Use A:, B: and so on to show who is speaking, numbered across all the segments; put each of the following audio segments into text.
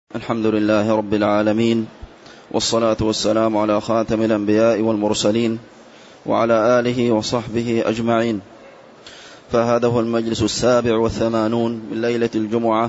A: الحمد لله رب العالمين، والصلاة والسلام على خاتم الأنبياء والمرسلين وعلى آله وصحبه أجمعين. فهذا هو المجلس 87 من ليلة الجمعة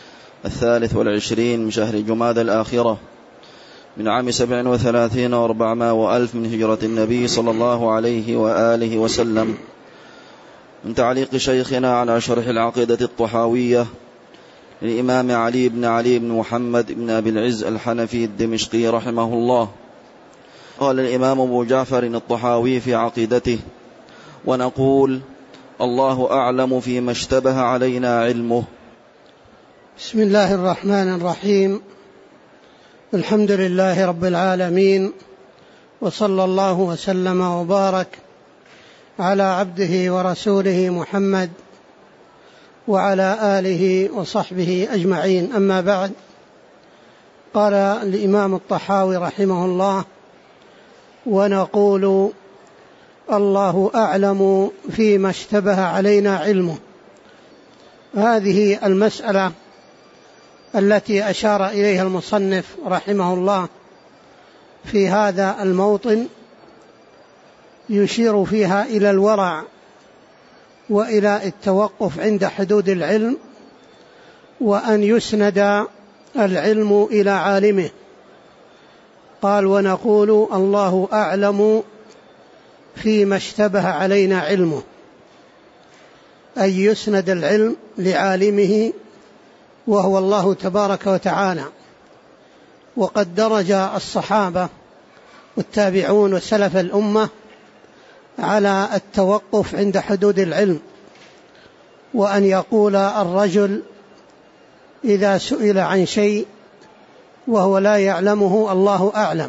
A: 23 من شهر جمادى الآخرة من عام 37 و400 من هجرة النبي صلى الله عليه وآله وسلم، من تعليق شيخنا على شرح العقيدة الطحاوية للإمام علي بن محمد بن أبي العز الحنفي الدمشقي رحمه الله. قال الإمام أبو جعفر الطحاوي في عقيدته: ونقول الله أعلم فيما اشتبه علينا علمه.
B: بسم الله الرحمن الرحيم. الحمد لله رب العالمين، وصلى الله وسلم وبارك على عبده ورسوله محمد وعلى آله وصحبه أجمعين. أما بعد، قال الإمام الطحاوي رحمه الله: ونقول الله أعلم فيما اشتبه علينا علمه. هذه المسألة التي أشار إليها المصنف رحمه الله في هذا الموطن يشير فيها إلى الورع وإلى التوقف عند حدود العلم، وأن يسند العلم إلى عالمه. قال: ونقول الله أعلم فيما اشتبه علينا علمه، أي يسند العلم لعالمه وهو الله تبارك وتعالى. وقد درج الصحابة والتابعون وسلف الأمة على التوقف عند حدود العلم، وأن يقول الرجل إذا سئل عن شيء وهو لا يعلمه الله أعلم.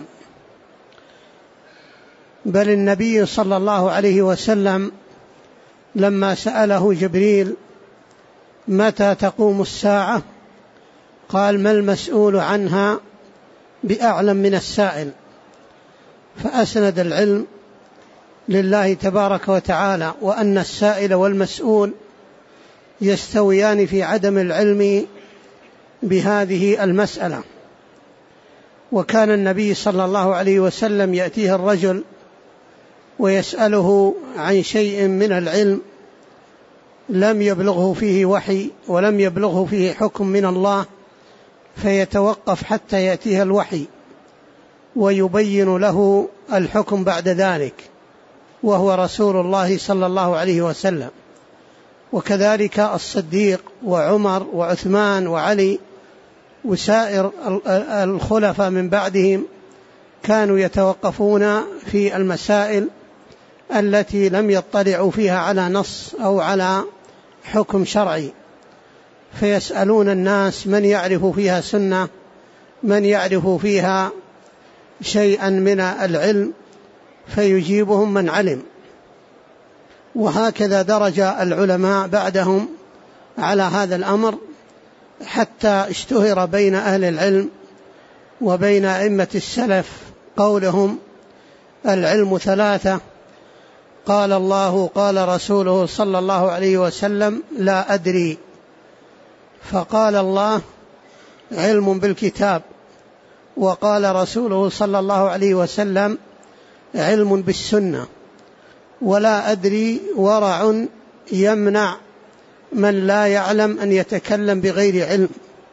B: بل النبي صلى الله عليه وسلم لما سأله جبريل متى تقوم الساعة قال: ما المسؤول عنها بأعلم من السائل. فأسند العلم لله تبارك وتعالى، وأن السائل والمسؤول يستويان في عدم العلم بهذه المسألة. وكان النبي صلى الله عليه وسلم يأتيه الرجل ويسأله عن شيء من العلم لم يبلغه فيه وحي ولم يبلغه فيه حكم من الله، فيتوقف حتى يأتيه الوحي ويبين له الحكم بعد ذلك، وهو رسول الله صلى الله عليه وسلم. وكذلك الصديق وعمر وعثمان وعلي وسائر الخلفاء من بعدهم كانوا يتوقفون في المسائل التي لم يطلعوا فيها على نص أو على حكم شرعي، فيسألون الناس من يعرف فيها سنة، من يعرف فيها شيئا من العلم، فيجيبهم من علم. وهكذا درج العلماء بعدهم على هذا الأمر، حتى اشتهر بين أهل العلم وبين أئمة السلف قولهم: العلم ثلاثة، قال الله قال رسوله صلى الله عليه وسلم لا أدري. فقال الله: علم بالكتاب، وقال رسوله صلى الله عليه وسلم: علم بالسنة. ولا أدري ورع يمنع من لا يعلم أن يتكلم بغير علم.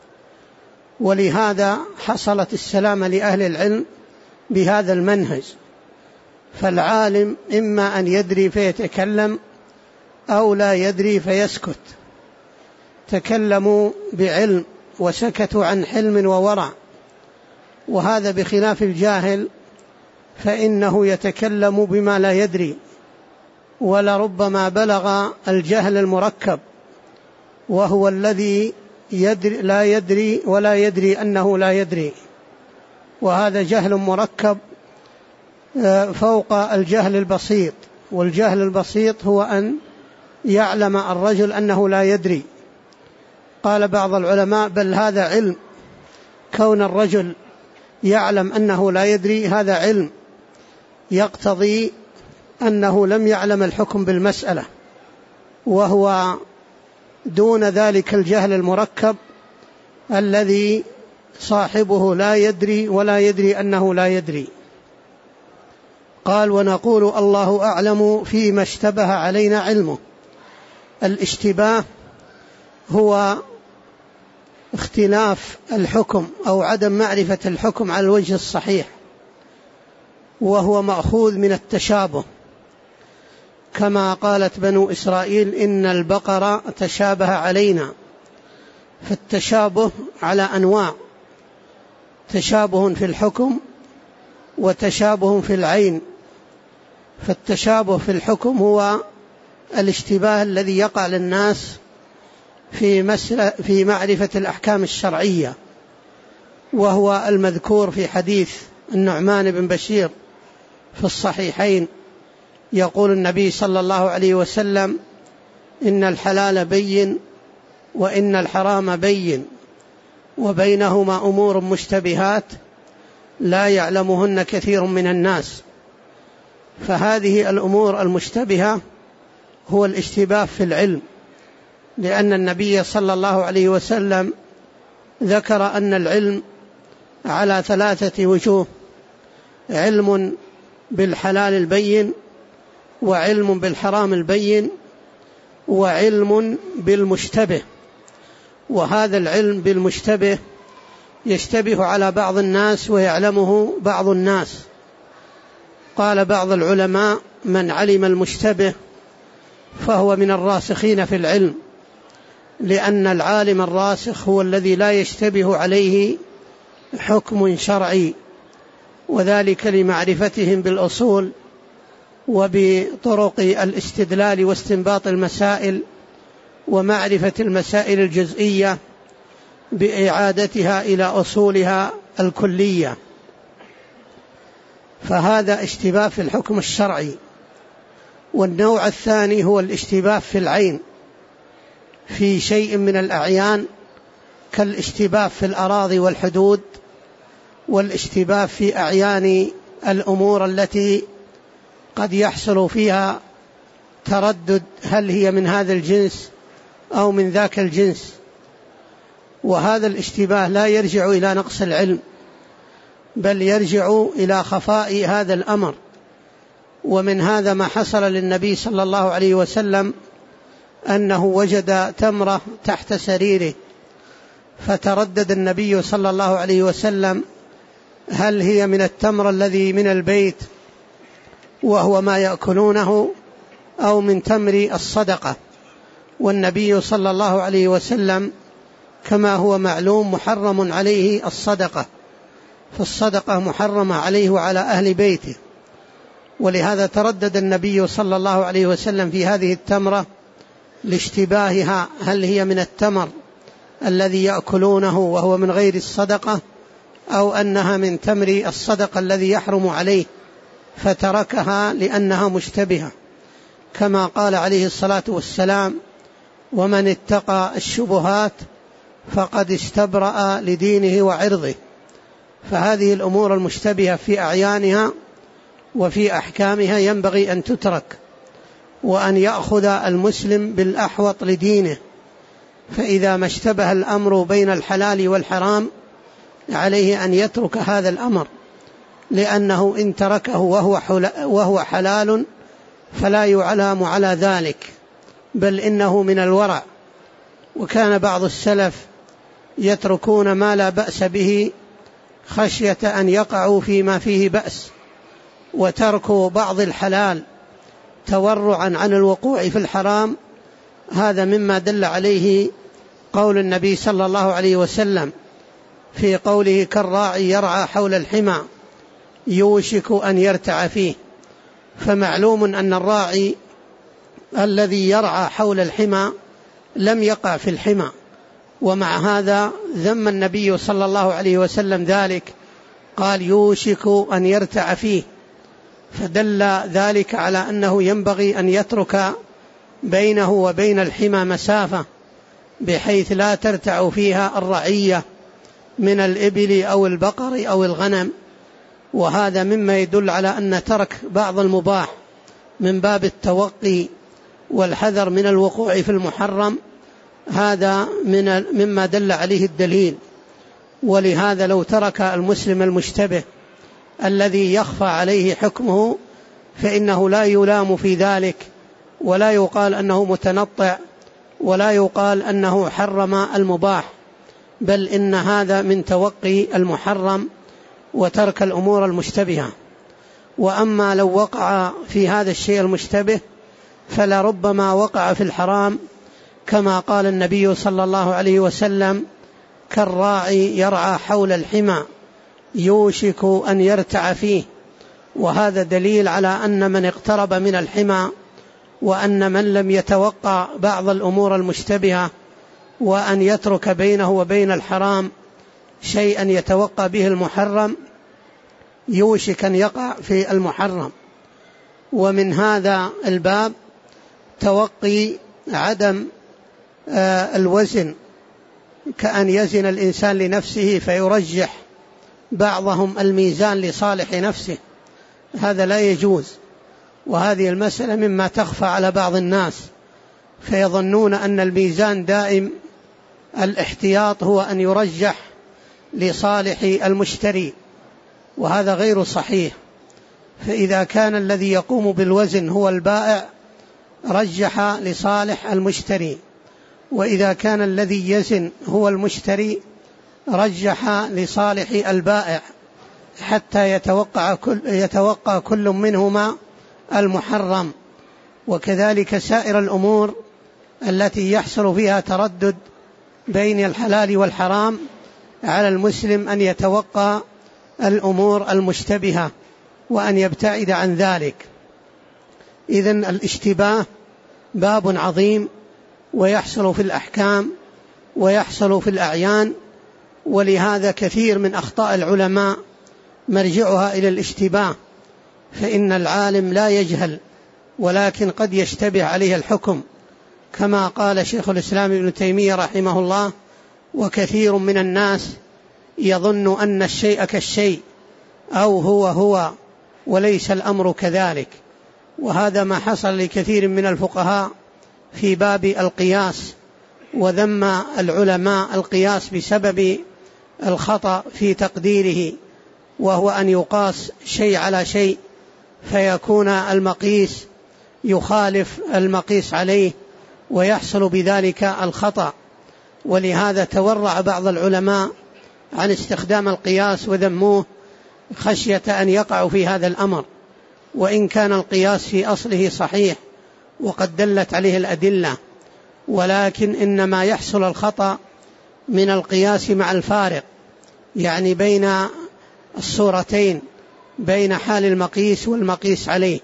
B: ولهذا حصلت السلامة لأهل العلم بهذا المنهج. فالعالم إما أن يدري فيتكلم أو لا يدري فيسكت. تكلموا بعلم وسكتوا عن حلم وورع، وهذا بخلاف الجاهل، فإنه يتكلم بما لا يدري، ولربما بلغ الجهل المركب، وهو الذي لا يدري ولا يدري أنه لا يدري. وهذا جهل مركب فوق الجهل البسيط. والجهل البسيط هو أن يعلم الرجل أنه لا يدري. قال بعض العلماء: بل هذا علم، كون الرجل يعلم أنه لا يدري هذا علم يقتضي أنه لم يعلم الحكم بالمسألة، وهو دون ذلك الجهل المركب الذي صاحبه لا يدري ولا يدري أنه لا يدري. قال: ونقول الله أعلم فيما اشتبه علينا علمه. الاشتباه هو اختلاف الحكم أو عدم معرفة الحكم على الوجه الصحيح، وهو مأخوذ من التشابه، كما قالت بنو إسرائيل: إن البقرة تشابه علينا. فالتشابه على أنواع: تشابه في الحكم وتشابه في العين. فالتشابه في الحكم هو الاشتباه الذي يقع للناس في معرفة الأحكام الشرعية، وهو المذكور في حديث النعمان بن بشير في الصحيحين. يقول النبي صلى الله عليه وسلم: إن الحلال بين وإن الحرام بين وبينهما أمور مشتبهات لا يعلمهن كثير من الناس. فهذه الأمور المشتبهة هو الاشتباه في العلم، لأن النبي صلى الله عليه وسلم ذكر أن العلم على 3 وجوه: علم بالحلال البين، وعلم بالحرام البين، وعلم بالمشتبه. وهذا العلم بالمشتبه يشتبه على بعض الناس ويعلمه بعض الناس. قال بعض العلماء: من علم المشتبه فهو من الراسخين في العلم، لأن العالم الراسخ هو الذي لا يشتبه عليه حكم شرعي، وذلك لمعرفتهم بالأصول وبطرق الاستدلال واستنباط المسائل، ومعرفة المسائل الجزئية بإعادتها إلى أصولها الكلية. فهذا اشتباه في الحكم الشرعي. والنوع الثاني هو الاشتباه في العين، في شيء من الأعيان، كالاشتباه في الأراضي والحدود، والاشتباه في أعيان الأمور التي قد يحصل فيها تردد: هل هي من هذا الجنس أو من ذاك الجنس؟ وهذا الاشتباه لا يرجع إلى نقص العلم، بل يرجع إلى خفاء هذا الأمر. ومن هذا ما حصل للنبي صلى الله عليه وسلم، أنه وجد تمرة تحت سريره، فتردد النبي صلى الله عليه وسلم: هل هي من التمر الذي من البيت وهو ما يأكلونه، أو من تمر الصدقة؟ والنبي صلى الله عليه وسلم كما هو معلوم محرم عليه الصدقة، فالصدقة محرمة عليه وعلى أهل بيته. ولهذا تردد النبي صلى الله عليه وسلم في هذه التمرة لاشتباهها: هل هي من التمر الذي يأكلونه وهو من غير الصدقة، أو أنها من تمر الصدقة الذي يحرم عليه، فتركها لأنها مشتبهة، كما قال عليه الصلاة والسلام: ومن اتقى الشبهات فقد استبرأ لدينه وعرضه. فهذه الأمور المشتبهة في أعيانها وفي أحكامها ينبغي أن تترك، وأن يأخذ المسلم بالأحوط لدينه. فإذا ما اشتبه الأمر بين الحلال والحرام عليه أن يترك هذا الأمر، لأنه إن تركه وهو حلال فلا يعلم على ذلك، بل إنه من الورع. وكان بعض السلف يتركون ما لا بأس به خشية أن يقعوا فيما فيه بأس، وتركوا بعض الحلال تورعا عن الوقوع في الحرام. هذا مما دل عليه قول النبي صلى الله عليه وسلم في قوله: كالراعي يرعى حول الحمى يوشك أن يرتع فيه. فمعلوم أن الراعي الذي يرعى حول الحمى لم يقع في الحمى، ومع هذا ذم النبي صلى الله عليه وسلم ذلك، قال: يوشك أن يرتع فيه. فدل ذلك على أنه ينبغي أن يترك بينه وبين الحمى مسافة، بحيث لا ترتع فيها الرعية من الإبل أو البقر أو الغنم. وهذا مما يدل على أن ترك بعض المباح من باب التوقي والحذر من الوقوع في المحرم، هذا مما دل عليه الدليل. ولهذا لو ترك المسلم المشتبه الذي يخفى عليه حكمه فإنه لا يلام في ذلك، ولا يقال أنه متنطع، ولا يقال أنه حرم المباح، بل إن هذا من توقي المحرم وترك الأمور المشتبهة. وأما لو وقع في هذا الشيء المشتبه فلربما وقع في الحرام، كما قال النبي صلى الله عليه وسلم: كالراعي يرعى حول الحمى يوشك أن يرتع فيه. وهذا دليل على أن من اقترب من الحمى، وأن من لم يتوقع بعض الأمور المشتبهة وأن يترك بينه وبين الحرام شيئا يتوقع به المحرم، يوشك أن يقع في المحرم. ومن هذا الباب توقي عدم الوزن، كأن يزن الإنسان لنفسه فيرجح بعضهم الميزان لصالح نفسه، هذا لا يجوز. وهذه المسألة مما تخفى على بعض الناس، فيظنون أن الميزان دائم الاحتياط هو أن يرجح لصالح المشتري، وهذا غير صحيح. فإذا كان الذي يقوم بالوزن هو البائع رجح لصالح المشتري، وإذا كان الذي يزن هو المشتري رجح لصالح البائع، حتى يتوقع كل منهما المحرم. وكذلك سائر الأمور التي يحصل فيها تردد بين الحلال والحرام، على المسلم أن يتوقع الأمور المشتبهة وأن يبتعد عن ذلك. إذن الاشتباه باب عظيم، ويحصل في الأحكام ويحصل في الأعيان، ولهذا كثير من أخطاء العلماء مرجعها إلى الاشتباه. فإن العالم لا يجهل، ولكن قد يشتبه عليه الحكم، كما قال شيخ الإسلام ابن تيمية رحمه الله: وكثير من الناس يظن أن الشيء كالشيء، أو هو وليس الأمر كذلك. وهذا ما حصل لكثير من الفقهاء في باب القياس، وذم العلماء القياس بسبب الخطأ في تقديره، وهو أن يقاس شيء على شيء فيكون المقيس يخالف المقيس عليه، ويحصل بذلك الخطأ. ولهذا تورع بعض العلماء عن استخدام القياس وذموه خشية أن يقعوا في هذا الأمر، وإن كان القياس في أصله صحيح وقد دلت عليه الأدلة، ولكن إنما يحصل الخطأ من القياس مع الفارق، يعني بين الصورتين، بين حال المقيس والمقيس عليه.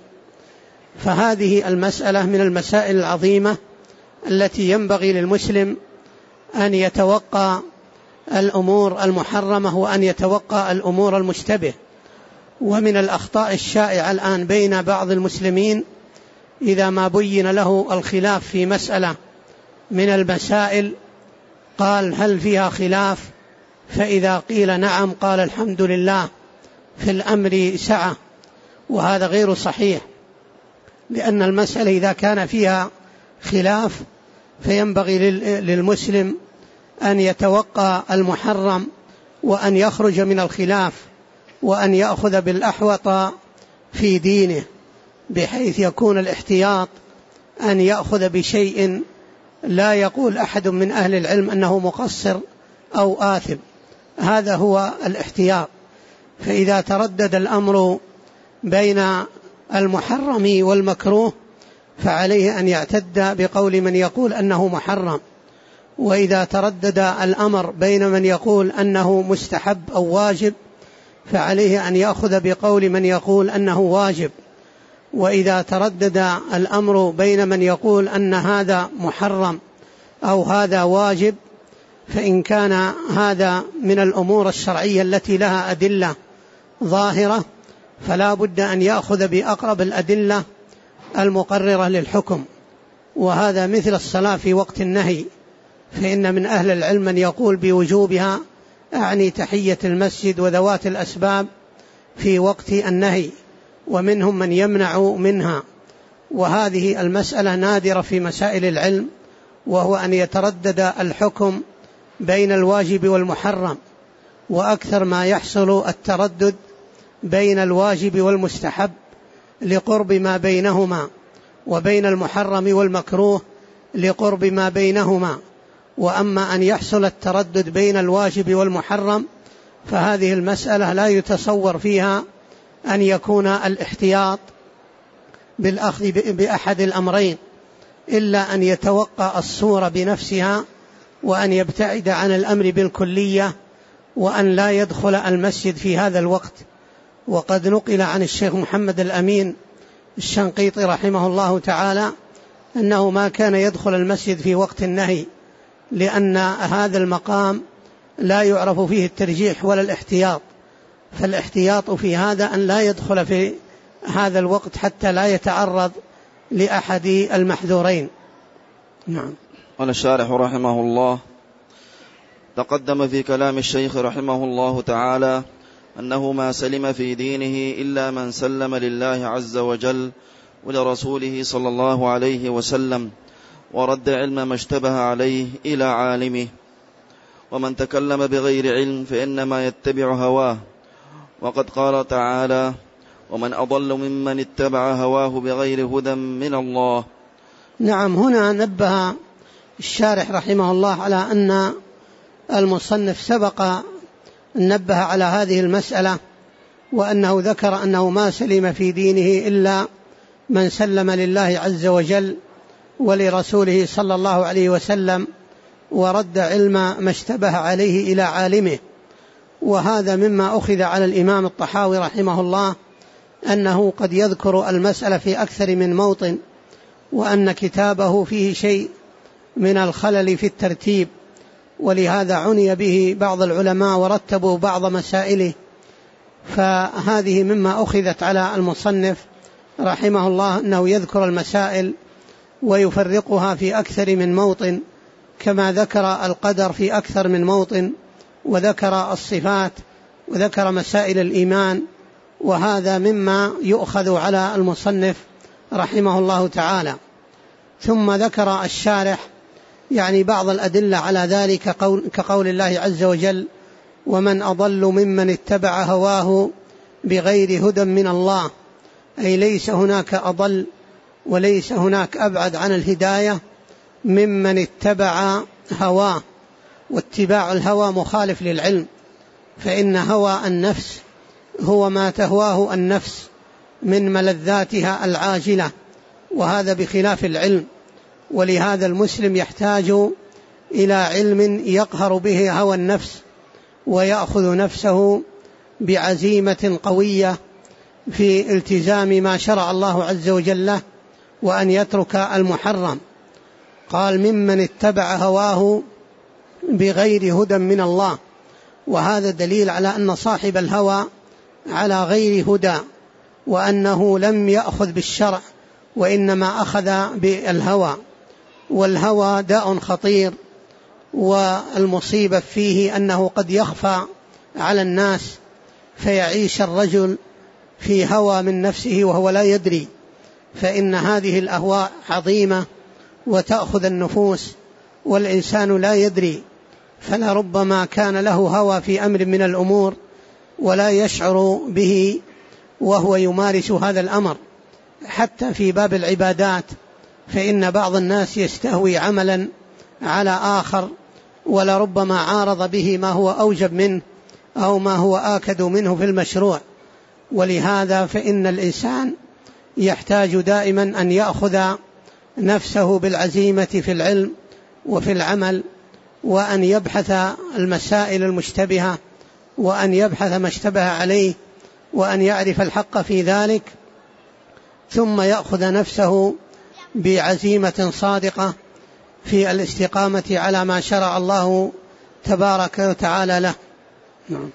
B: فهذه المسألة من المسائل العظيمة التي ينبغي للمسلم أن يتوقع الأمور المحرمة وأن يتوقع الأمور المشتبه. ومن الأخطاء الشائعة الآن بين بعض المسلمين، إذا ما بين له الخلاف في مسألة من المسائل قال: هل فيها خلاف؟ فإذا قيل نعم قال: الحمد لله، في الأمر سعة. وهذا غير صحيح، لأن المسألة إذا كان فيها خلاف فينبغي للمسلم أن يتوقع المحرم، وأن يخرج من الخلاف، وأن يأخذ بالأحوط في دينه، بحيث يكون الاحتياط أن يأخذ بشيء لا يقول أحد من أهل العلم أنه مقصر أو آثم، هذا هو الاحتياط. فإذا تردد الأمر بين المحرم والمكروه فعليه أن يعتد بقول من يقول أنه محرم، وإذا تردد الأمر بين من يقول أنه مستحب أو واجب فعليه أن يأخذ بقول من يقول أنه واجب، وإذا تردد الأمر بين من يقول أن هذا محرم أو هذا واجب، فإن كان هذا من الأمور الشرعية التي لها أدلة ظاهرة فلا بد أن يأخذ بأقرب الأدلة المقررة للحكم. وهذا مثل الصلاة في وقت النهي، فإن من أهل العلم من يقول بوجوبها، أعني تحية المسجد وذوات الأسباب في وقت النهي، ومنهم من يمنع منها. وهذه المسألة نادرة في مسائل العلم، وهو أن يتردد الحكم بين الواجب والمحرم، وأكثر ما يحصل التردد بين الواجب والمستحب لقرب ما بينهما، وبين المحرم والمكروه لقرب ما بينهما. وأما أن يحصل التردد بين الواجب والمحرم فهذه المسألة لا يتصور فيها أن يكون الاحتياط بالأخذ بأحد الأمرين، إلا أن يتوقع الصورة بنفسها، وأن يبتعد عن الأمر بالكلية، وأن لا يدخل المسجد في هذا الوقت. وقد نقل عن الشيخ محمد الأمين الشنقيطي رحمه الله تعالى أنه ما كان يدخل المسجد في وقت النهي، لأن هذا المقام لا يعرف فيه الترجيح ولا الاحتياط، فالاحتياط في هذا أن لا يدخل في هذا الوقت حتى لا يتعرض لأحد المحذورين. نعم.
A: قال الشارح رحمه الله: تقدم في كلام الشيخ رحمه الله تعالى أنه ما سلم في دينه إلا من سلم لله عز وجل ولرسوله صلى الله عليه وسلم، ورد علم ما اشتبه عليه إلى عالمه. ومن تكلم بغير علم فإنما يتبع هواه، وقد قال تعالى: ومن أضل ممن اتبع هواه بغير هدى من الله.
B: نعم. هنا نبه الشارح رحمه الله على أن المصنف سبق نبه على هذه المسألة، وأنه ذكر أنه ما سلم في دينه إلا من سلم لله عز وجل ولرسوله صلى الله عليه وسلم، ورد علم ما اشتبه عليه إلى عالمه. وهذا مما أخذ على الإمام الطحاوي رحمه الله أنه قد يذكر المسألة في أكثر من موطن، وأن كتابه فيه شيء من الخلل في الترتيب، ولهذا عني به بعض العلماء ورتبوا بعض مسائله. فهذه مما أخذت على المصنف رحمه الله أنه يذكر المسائل ويفرقها في أكثر من موطن، كما ذكر القدر في أكثر من موطن، وذكر الصفات، وذكر مسائل الإيمان. وهذا مما يؤخذ على المصنف رحمه الله تعالى. ثم ذكر الشارح يعني بعض الأدلة على ذلك، كقول الله عز وجل: ومن أضل ممن اتبع هواه بغير هدى من الله، أي ليس هناك أضل وليس هناك أبعد عن الهداية ممن اتبع هواه. واتباع الهوى مخالف للعلم، فإن هوى النفس هو ما تهواه النفس من ملذاتها العاجلة، وهذا بخلاف العلم. ولهذا المسلم يحتاج إلى علم يقهر به هوى النفس، ويأخذ نفسه بعزيمة قوية في التزام ما شرع الله عز وجل له، وأن يترك المحرم. قال: ممن اتبع هواه بغير هدى من الله، وهذا دليل على أن صاحب الهوى على غير هدى، وأنه لم يأخذ بالشرع وإنما أخذ بالهوى. والهوى داء خطير، والمصيبة فيه أنه قد يخفى على الناس، فيعيش الرجل في هوى من نفسه وهو لا يدري. فإن هذه الأهواء عظيمة وتأخذ النفوس والإنسان لا يدري، فلربما كان له هوى في أمر من الأمور ولا يشعر به وهو يمارس هذا الأمر. حتى في باب العبادات، فإن بعض الناس يستهوي عملا على آخر، ولربما عارض به ما هو أوجب منه أو ما هو آكد منه في المشروع. ولهذا فإن الإنسان يحتاج دائما أن يأخذ نفسه بالعزيمة في العلم وفي العمل، وأن يبحث المسائل المشتبهة، وأن يبحث ما اشتبه عليه، وأن يعرف الحق في ذلك، ثم يأخذ نفسه بعزيمة صادقة في الاستقامة على ما شرع الله تبارك وتعالى له. نعم.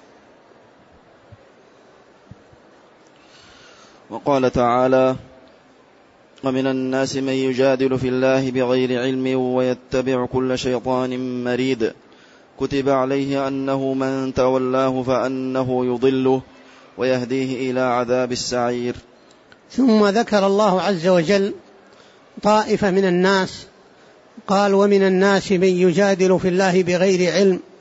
A: وقال تعالى: ومن الناس من يجادل في الله بغير علم ويتبع كل شيطان مريد كتب عليه أنه من تولاه فأنه يضله ويهديه إلى عذاب السعير.
B: ثم ذكر الله عز وجل طائفة من الناس، قال: ومن الناس من يجادل في الله بغير علم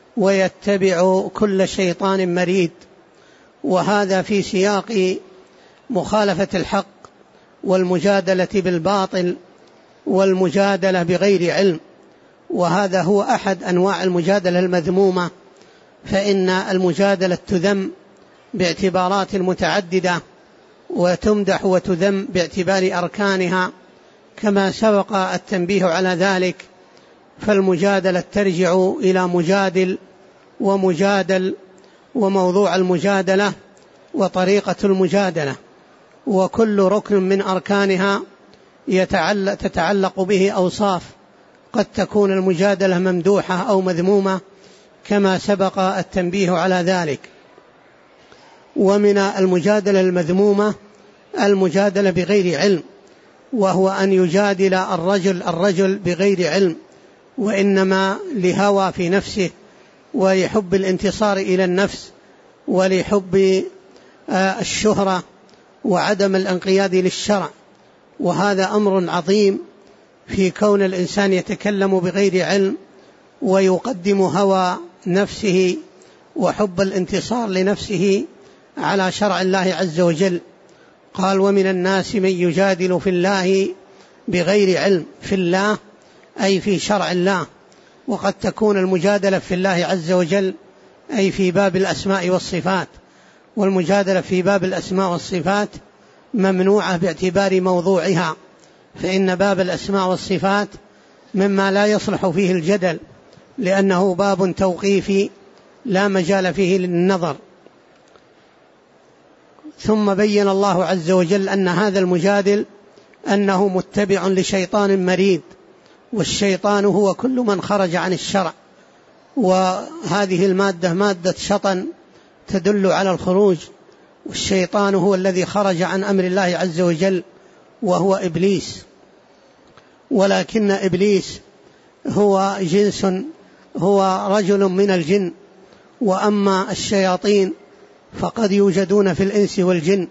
B: ويتبع كل شيطان مريد. وهذا في سياق مخالفة الحق والمجادلة بالباطل والمجادلة بغير علم، وهذا هو أحد أنواع المجادلة المذمومة، فإن المجادلة تذم باعتبارات متعددة وتمدح وتذم باعتبار أركانها كما سبق التنبيه على ذلك. فالمجادلة ترجع إلى مجادل ومجادل وموضوع المجادلة وطريقة المجادلة، وكل ركن من أركانها تتعلق به أوصاف، قد تكون المجادلة ممدوحة أو مذمومة كما سبق التنبيه على ذلك. ومن المجادلة المذمومة المجادلة بغير علم، وهو أن يجادل الرجل بغير علم، وإنما لهوى في نفسه ولحب الانتصار إلى النفس ولحب الشهرة وعدم الانقياد للشرع. وهذا أمر عظيم في كون الإنسان يتكلم بغير علم ويقدم هوى نفسه وحب الانتصار لنفسه على شرع الله عز وجل. قال: ومن الناس من يجادل في الله بغير علم. في الله أي في شرع الله، وقد تكون المجادلة في الله عز وجل أي في باب الأسماء والصفات، والمجادلة في باب الأسماء والصفات ممنوعة باعتبار موضوعها، فإن باب الأسماء والصفات مما لا يصلح فيه الجدل، لأنه باب توقيفي لا مجال فيه للنظر. ثم بين الله عز وجل أن هذا المجادل أنه متبع لشيطان مريد، والشيطان هو كل من خرج عن الشرع، وهذه المادة مادة شطن تدل على الخروج، والشيطان هو الذي خرج عن أمر الله عز وجل وهو إبليس. ولكن إبليس هو جنس، هو رجل من الجن، وأما الشياطين فقد يوجدون في الإنس والجن،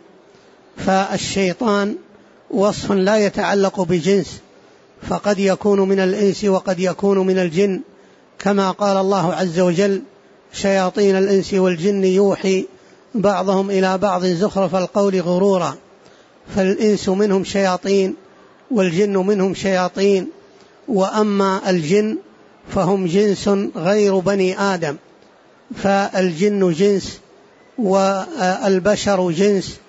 B: فالشيطان وصف لا يتعلق بجنس، فقد يكون من الإنس وقد يكون من الجن، كما قال الله عز وجل: شياطين الإنس والجن يوحي بعضهم إلى بعض زخرف القول غرورا. فالإنس منهم شياطين والجن منهم شياطين، وأما الجن فهم جنس غير بني آدم، فالجن جنس والبشر جنس،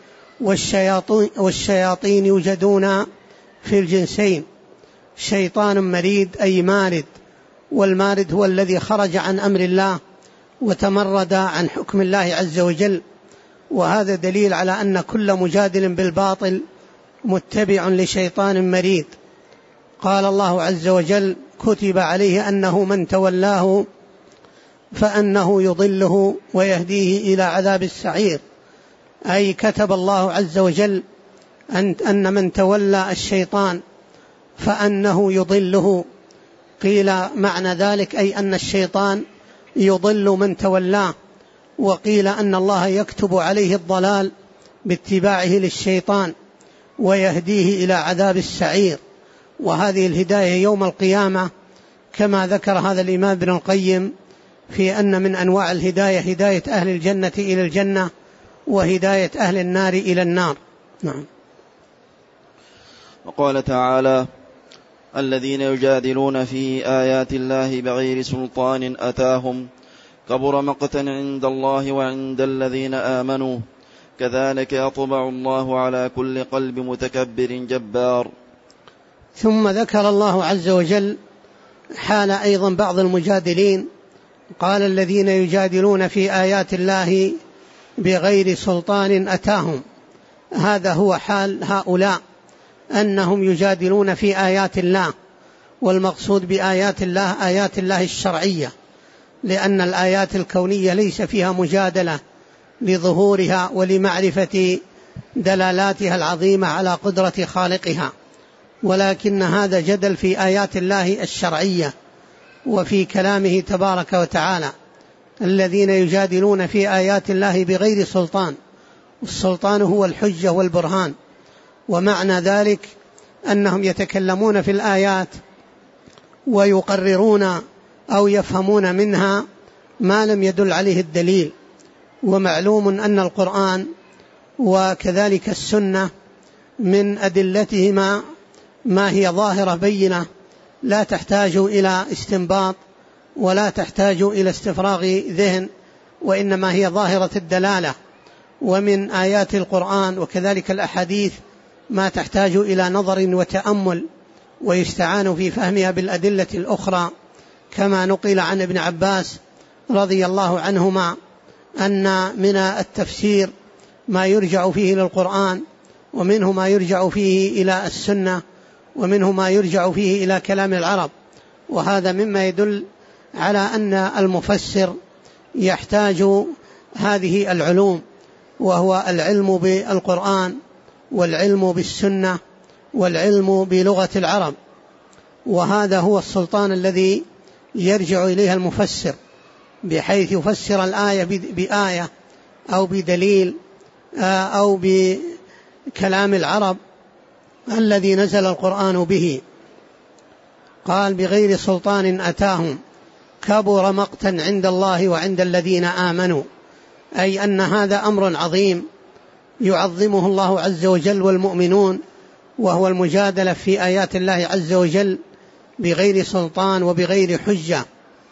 B: والشياطين يوجدون في الجنسين. شيطان مريد أي مارد، والمارد هو الذي خرج عن أمر الله وتمرد عن حكم الله عز وجل. وهذا دليل على أن كل مجادل بالباطل متبع لشيطان مريد. قال الله عز وجل: كتب عليه أنه من تولاه فأنه يضله ويهديه إلى عذاب السعير، أي كتب الله عز وجل أن من تولى الشيطان فأنه يضله. قيل معنى ذلك أي أن الشيطان يضل من تولاه، وقيل أن الله يكتب عليه الضلال باتباعه للشيطان ويهديه إلى عذاب السعير. وهذه الهداية يوم القيامة كما ذكر هذا الإمام ابن القيم في أن من أنواع الهداية هداية أهل الجنة إلى الجنة وهداية أهل النار إلى النار. نعم.
A: وقال تعالى: الذين يجادلون في آيات الله بغير سلطان أتاهم كبر مقتا عند الله وعند الذين آمنوا كذلك يطبع الله على كل قلب متكبر جبار.
B: ثم ذكر الله عز وجل حال أيضا بعض المجادلين، قال: الذين يجادلون في آيات الله بغير سلطان أتاهم. هذا هو حال هؤلاء، أنهم يجادلون في آيات الله، والمقصود بآيات الله آيات الله الشرعية، لأن الآيات الكونية ليس فيها مجادلة لظهورها ولمعرفة دلالاتها العظيمة على قدرة خالقها، ولكن هذا جدل في آيات الله الشرعية وفي كلامه تبارك وتعالى: الذين يجادلون في آيات الله بغير سلطان. والسلطان هو الحجة والبرهان، ومعنى ذلك أنهم يتكلمون في الآيات ويقررون أو يفهمون منها ما لم يدل عليه الدليل. ومعلوم أن القرآن وكذلك السنة من أدلتهما ما هي ظاهرة بينة لا تحتاج إلى استنباط ولا تحتاج إلى استفراغ ذهن، وإنما هي ظاهرة الدلالة. ومن آيات القرآن وكذلك الأحاديث ما تحتاج إلى نظر وتأمل، ويستعان في فهمها بالأدلة الأخرى، كما نقل عن ابن عباس رضي الله عنهما أن من التفسير ما يرجع فيه إلى القرآن، ومنه ما يرجع فيه إلى السنة، ومنه ما يرجع فيه إلى كلام العرب. وهذا مما يدل على أن المفسر يحتاج هذه العلوم، وهو العلم بالقرآن والعلم بالسنة والعلم بلغة العرب. وهذا هو السلطان الذي يرجع إليه المفسر، بحيث يفسر الآية بآية أو بدليل أو بكلام العرب الذي نزل القرآن به. قال بغير سلطان أتاهم كبر مقتا عند الله وعند الذين آمنوا، أي أن هذا أمر عظيم يعظمه الله عز وجل والمؤمنون، وهو المجادلة في آيات الله عز وجل بغير سلطان وبغير حجة.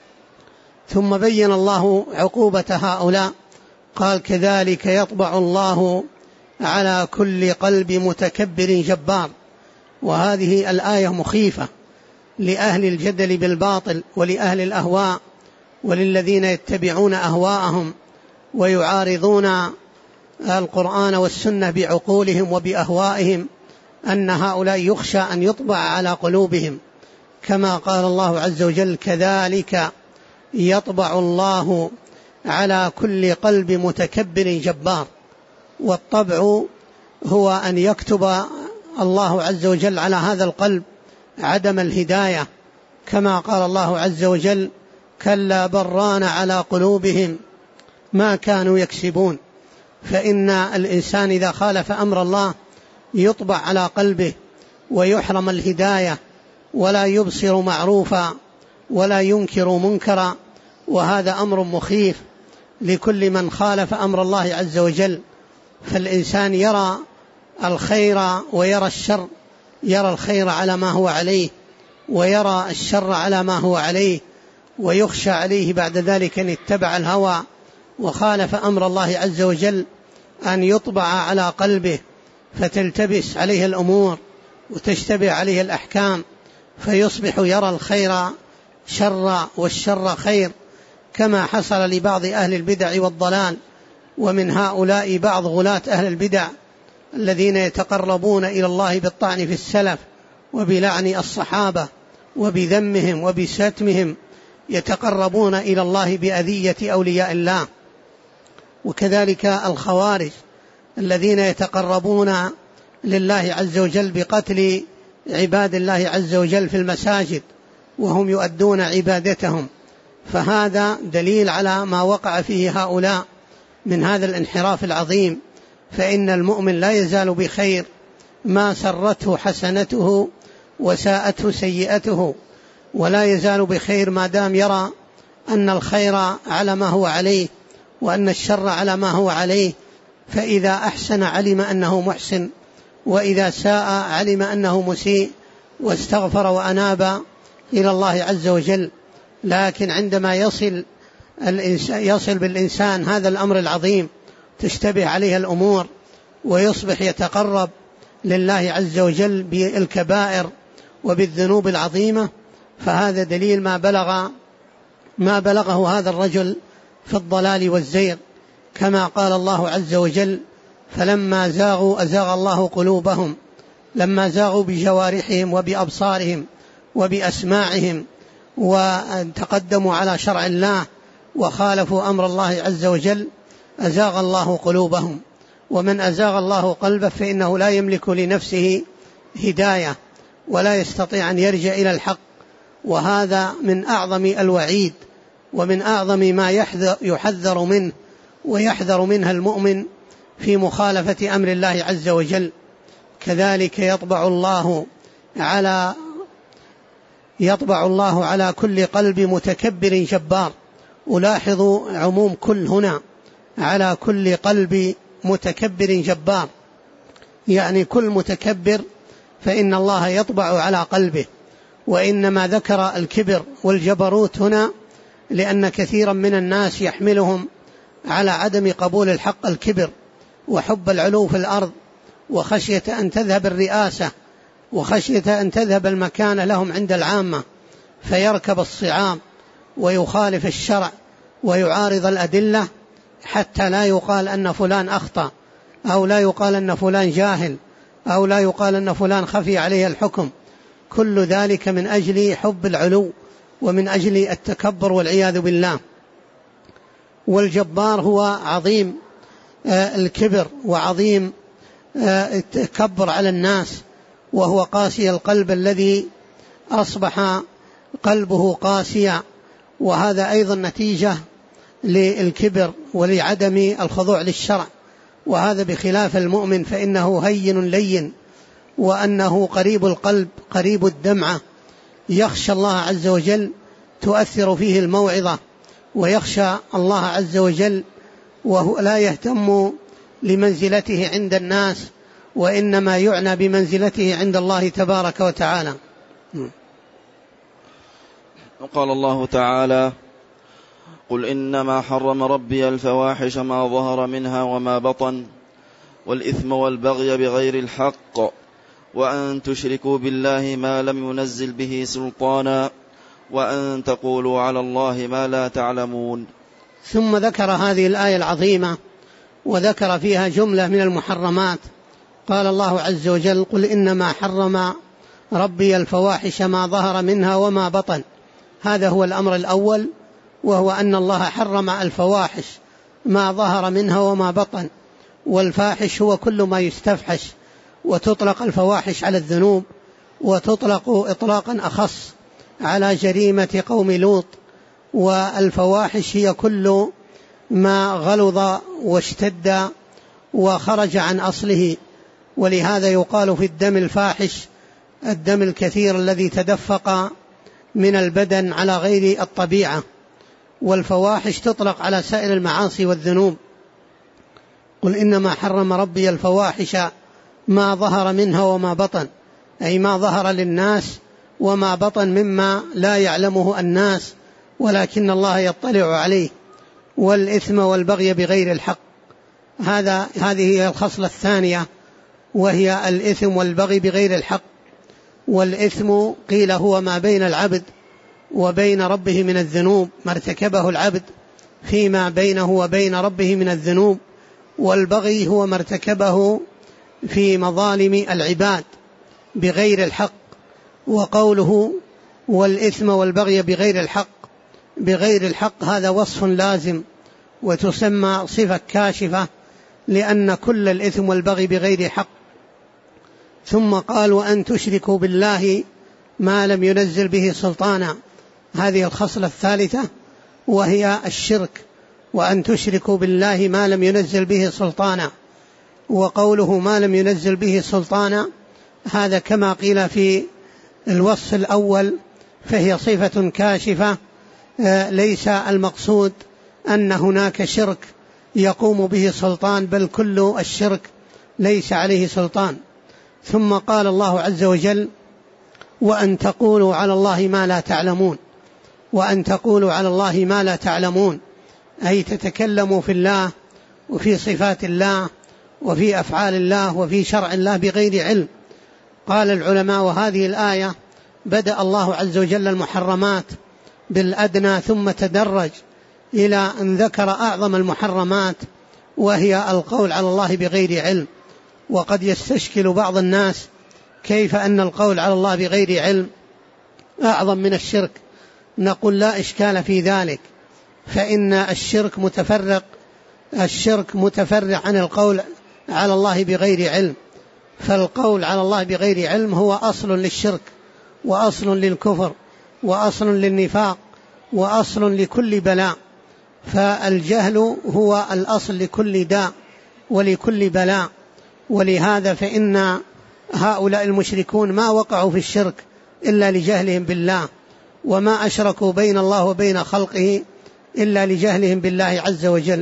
B: ثم بين الله عقوبة هؤلاء، قال كذلك يطبع الله على كل قلب متكبر جبار. وهذه الآية مخيفة لأهل الجدل بالباطل ولأهل الأهواء وللذين يتبعون أهواءهم ويعارضون القرآن والسنة بعقولهم وبأهوائهم، أن هؤلاء يخشى أن يطبع على قلوبهم، كما قال الله عز وجل كذلك يطبع الله على كل قلب متكبر جبار. والطبع هو أن يكتب الله عز وجل على هذا القلب عدم الهداية، كما قال الله عز وجل كلا بران على قلوبهم ما كانوا يكسبون. فإن الإنسان إذا خالف أمر الله يطبع على قلبه ويحرم الهداية، ولا يبصر معروفا ولا ينكر منكرا، وهذا أمر مخيف لكل من خالف أمر الله عز وجل. فالإنسان يرى الخير ويرى الشر، يرى الخير على ما هو عليه ويرى الشر على ما هو عليه، ويخشى عليه بعد ذلك أن اتبع الهوى وخالف أمر الله عز وجل أن يطبع على قلبه فتلتبس عليه الأمور وتشتبه عليه الأحكام، فيصبح يرى الخير شر والشر خير، كما حصل لبعض أهل البدع والضلال. ومن هؤلاء بعض غلاة أهل البدع الذين يتقربون إلى الله بالطعن في السلف وبلعن الصحابة وبذمهم وبشتمهم، يتقربون إلى الله بأذية أولياء الله. وكذلك الخوارج الذين يتقربون لله عز وجل بقتل عباد الله عز وجل في المساجد وهم يؤدون عبادتهم. فهذا دليل على ما وقع فيه هؤلاء من هذا الانحراف العظيم. فإن المؤمن لا يزال بخير ما سرته حسنته وساءته سيئته، ولا يزال بخير ما دام يرى أن الخير على ما هو عليه وأن الشر على ما هو عليه. فإذا أحسن علم أنه محسن، وإذا ساء علم أنه مسيء، واستغفر وأناب إلى الله عز وجل. لكن عندما يصل بالإنسان هذا الأمر العظيم تشتبه عليه الأمور ويصبح يتقرب لله عز وجل بالكبائر وبالذنوب العظيمة، فهذا دليل ما بلغه هذا الرجل في الضلال والزيغ، كما قال الله عز وجل فلما زاغوا أزاغ الله قلوبهم، لما زاغوا بجوارحهم وبأبصارهم وبأسماعهم وتقدموا على شرع الله وخالفوا أمر الله عز وجل أزاغ الله قلوبهم. ومن أزاغ الله قلبه فإنه لا يملك لنفسه هداية ولا يستطيع أن يرجع إلى الحق. وهذا من أعظم الوعيد ومن أعظم ما يحذر منه ويحذر منها المؤمن في مخالفة أمر الله عز وجل. كذلك يطبع الله على كل قلب متكبر جبار. ألاحظ عموم كل هنا على كل قلب متكبر جبار، يعني كل متكبر فإن الله يطبع على قلبه. وإنما ذكر الكبر والجبروت هنا لأن كثيرا من الناس يحملهم على عدم قبول الحق الكبر وحب العلو في الأرض، وخشية أن تذهب الرئاسة، وخشية أن تذهب المكانة لهم عند العامة، فيركب الصعاب ويخالف الشرع ويعارض الأدلة حتى لا يقال أن فلان أخطأ، أو لا يقال أن فلان جاهل، أو لا يقال أن فلان خفي عليه الحكم. كل ذلك من أجل حب العلو ومن أجل التكبر والعياذ بالله. والجبار هو عظيم الكبر وعظيم التكبر على الناس، وهو قاسي القلب الذي أصبح قلبه قاسيا، وهذا أيضا نتيجة للكبر ولعدم الخضوع للشرع. وهذا بخلاف المؤمن فإنه هين لين، وأنه قريب القلب قريب الدمعة، يخشى الله عز وجل، تؤثر فيه الموعظة، ويخشى الله عز وجل، وهو لا يهتم لمنزلته عند الناس، وإنما يعنى بمنزلته عند الله تبارك وتعالى.
A: وقال الله تعالى: قل إنما حرم ربي الفواحش ما ظهر منها وما بطن والإثم والبغي بغير الحق وأن تشركوا بالله ما لم ينزل به سلطانا وأن تقولوا على الله ما لا تعلمون.
B: ثم ذكر هذه الآية العظيمة وذكر فيها جملة من المحرمات. قال الله عز وجل: قل إنما حرم ربي الفواحش ما ظهر منها وما بطن. هذا هو الأمر الأول، وهو أن الله حرم الفواحش ما ظهر منها وما بطن. والفاحش هو كل ما يستفحش، وتطلق الفواحش على الذنوب، وتطلق إطلاقا أخص على جريمة قوم لوط. والفواحش هي كل ما غلظ واشتد وخرج عن أصله، ولهذا يقال في الدم الفاحش الدم الكثير الذي تدفق من البدن على غير الطبيعة. والفواحش تطلق على سائر المعاصي والذنوب. قل إنما حرم ربي الفواحش ما ظهر منها وما بطن، أي ما ظهر للناس وما بطن مما لا يعلمه الناس ولكن الله يطلع عليه، والإثم والبغي بغير الحق. هذه هي الخصلة الثانية، وهي الإثم والبغي بغير الحق. والإثم قيل هو ما بين العبد وبين ربه من الذنوب، ما ارتكبه العبد فيما بينه وبين ربه من الذنوب. والبغي هو ما ارتكبه في مظالم العباد بغير الحق. وقوله والإثم والبغي بغير الحق، بغير الحق هذا وصف لازم، وتسمى صفة كاشفة، لأن كل الإثم والبغي بغير حق. ثم قال: وأن تشركوا بالله ما لم ينزل به سلطانا. هذه الخصلة الثالثة وهي الشرك، وأن تشركوا بالله ما لم ينزل به سلطانا. وقوله ما لم ينزل به سلطانا هذا كما قيل في الوصف الأول، فهي صفة كاشفة، ليس المقصود أن هناك شرك يقوم به سلطان، بل كل الشرك ليس عليه سلطان. ثم قال الله عز وجل: وأن تقولوا على الله ما لا تعلمون. وأن تقولوا على الله ما لا تعلمون، أي تتكلموا في الله وفي صفات الله وفي أفعال الله وفي شرع الله بغير علم. قال العلماء: وهذه الآية بدأ الله عز وجل المحرمات بالأدنى ثم تدرج إلى أن ذكر أعظم المحرمات، وهي القول على الله بغير علم. وقد يستشكل بعض الناس كيف أن القول على الله بغير علم أعظم من الشرك. نقول: لا إشكال في ذلك، فإن الشرك متفرع عن القول على الله بغير علم. فالقول على الله بغير علم هو أصل للشرك، وأصل للكفر، وأصل للنفاق، وأصل لكل بلاء. فالجهل هو الأصل لكل داء ولكل بلاء. ولهذا فإن هؤلاء المشركون ما وقعوا في الشرك إلا لجهلهم بالله، وما أشركوا بين الله وبين خلقه إلا لجهلهم بالله عز وجل.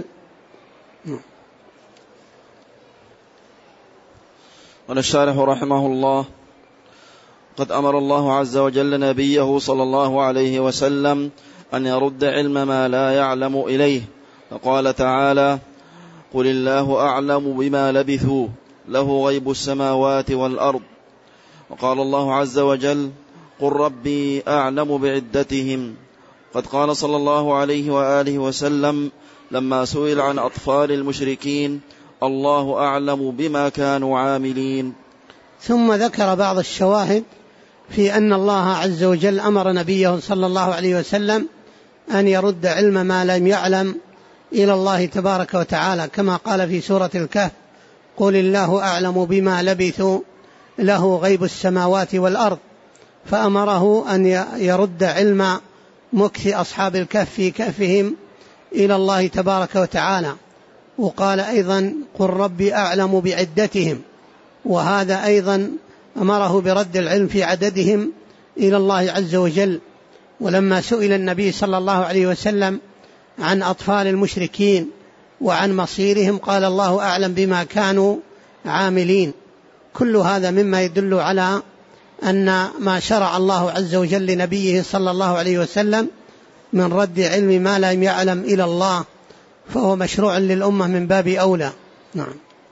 A: قال الشارح رحمه الله: قد أمر الله عز وجل نبيه صلى الله عليه وسلم أن يرد علم ما لا يعلم إليه، فقال تعالى: قل الله أعلم بما لبثوا له غيب السماوات والأرض. وقال الله عز وجل: قل ربي أعلم بعدتهم. قد قال صلى الله عليه وآله وسلم لما سئل عن أطفال المشركين: الله أعلم بما كانوا عاملين.
B: ثم ذكر بعض الشواهد في أن الله عز وجل أمر نبيه صلى الله عليه وسلم أن يرد علم ما لم يعلم إلى الله تبارك وتعالى، كما قال في سورة الكهف: قل الله أعلم بما لبثوا له غيب السماوات والأرض. فأمره أن يرد علم مكث أصحاب الكهف في كهفهم إلى الله تبارك وتعالى. وقال أيضا: قل ربي أعلم بعدتهم، وهذا أيضا أمره برد العلم في عددهم إلى الله عز وجل. ولما سئل النبي صلى الله عليه وسلم عن أطفال المشركين وعن مصيرهم قال: الله أعلم بما كانوا عاملين. كل هذا مما يدل على أن ما شرع الله عز وجل لنبيه صلى الله عليه وسلم من رد علم ما لم يعلم إلى الله فهو مشروع للأمة من باب أولى. نعم.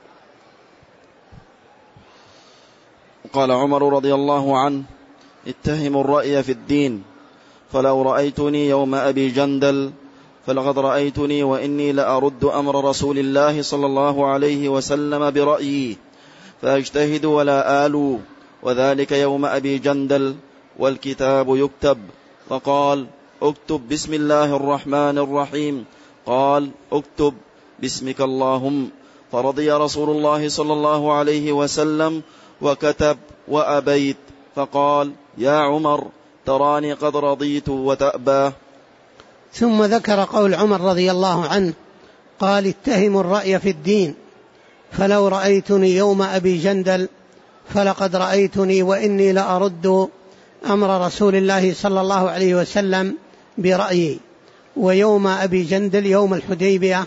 A: قال عمر رضي الله عنه: اتهموا الرأي في الدين، فلو رأيتني يوم أبي جندل فلقد رأيتني وإني لأرد أمر رسول الله صلى الله عليه وسلم برأيي فأجتهد ولا آلو، وذلك يوم أبي جندل والكتاب يكتب، فقال: اكتب بسم الله الرحمن الرحيم، قال: اكتب باسمك اللهم، فرضي رسول الله صلى الله عليه وسلم وكتب وأبيت، فقال: يا عمر تراني قد رضيت وتأبى.
B: ثم ذكر قول عمر رضي الله عنه قال: اتهموا الرأي في الدين، فلو رأيتني يوم أبي جندل فلقد رأيتني وإني لأرد أمر رسول الله صلى الله عليه وسلم برأيي. ويوم أبي جندل يوم الحديبية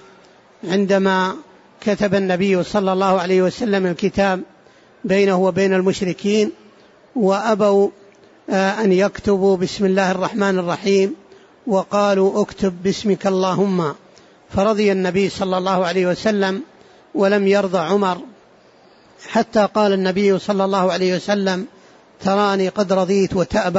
B: عندما كتب النبي صلى الله عليه وسلم الكتاب بينه وبين المشركين وأبوا أن يكتبوا بسم الله الرحمن الرحيم وقالوا: اكتب باسمك اللهم، فرضي النبي صلى الله عليه وسلم ولم يرضى عمر، حتى قال النبي صلى الله عليه وسلم: تراني قد رضيت وتأبى،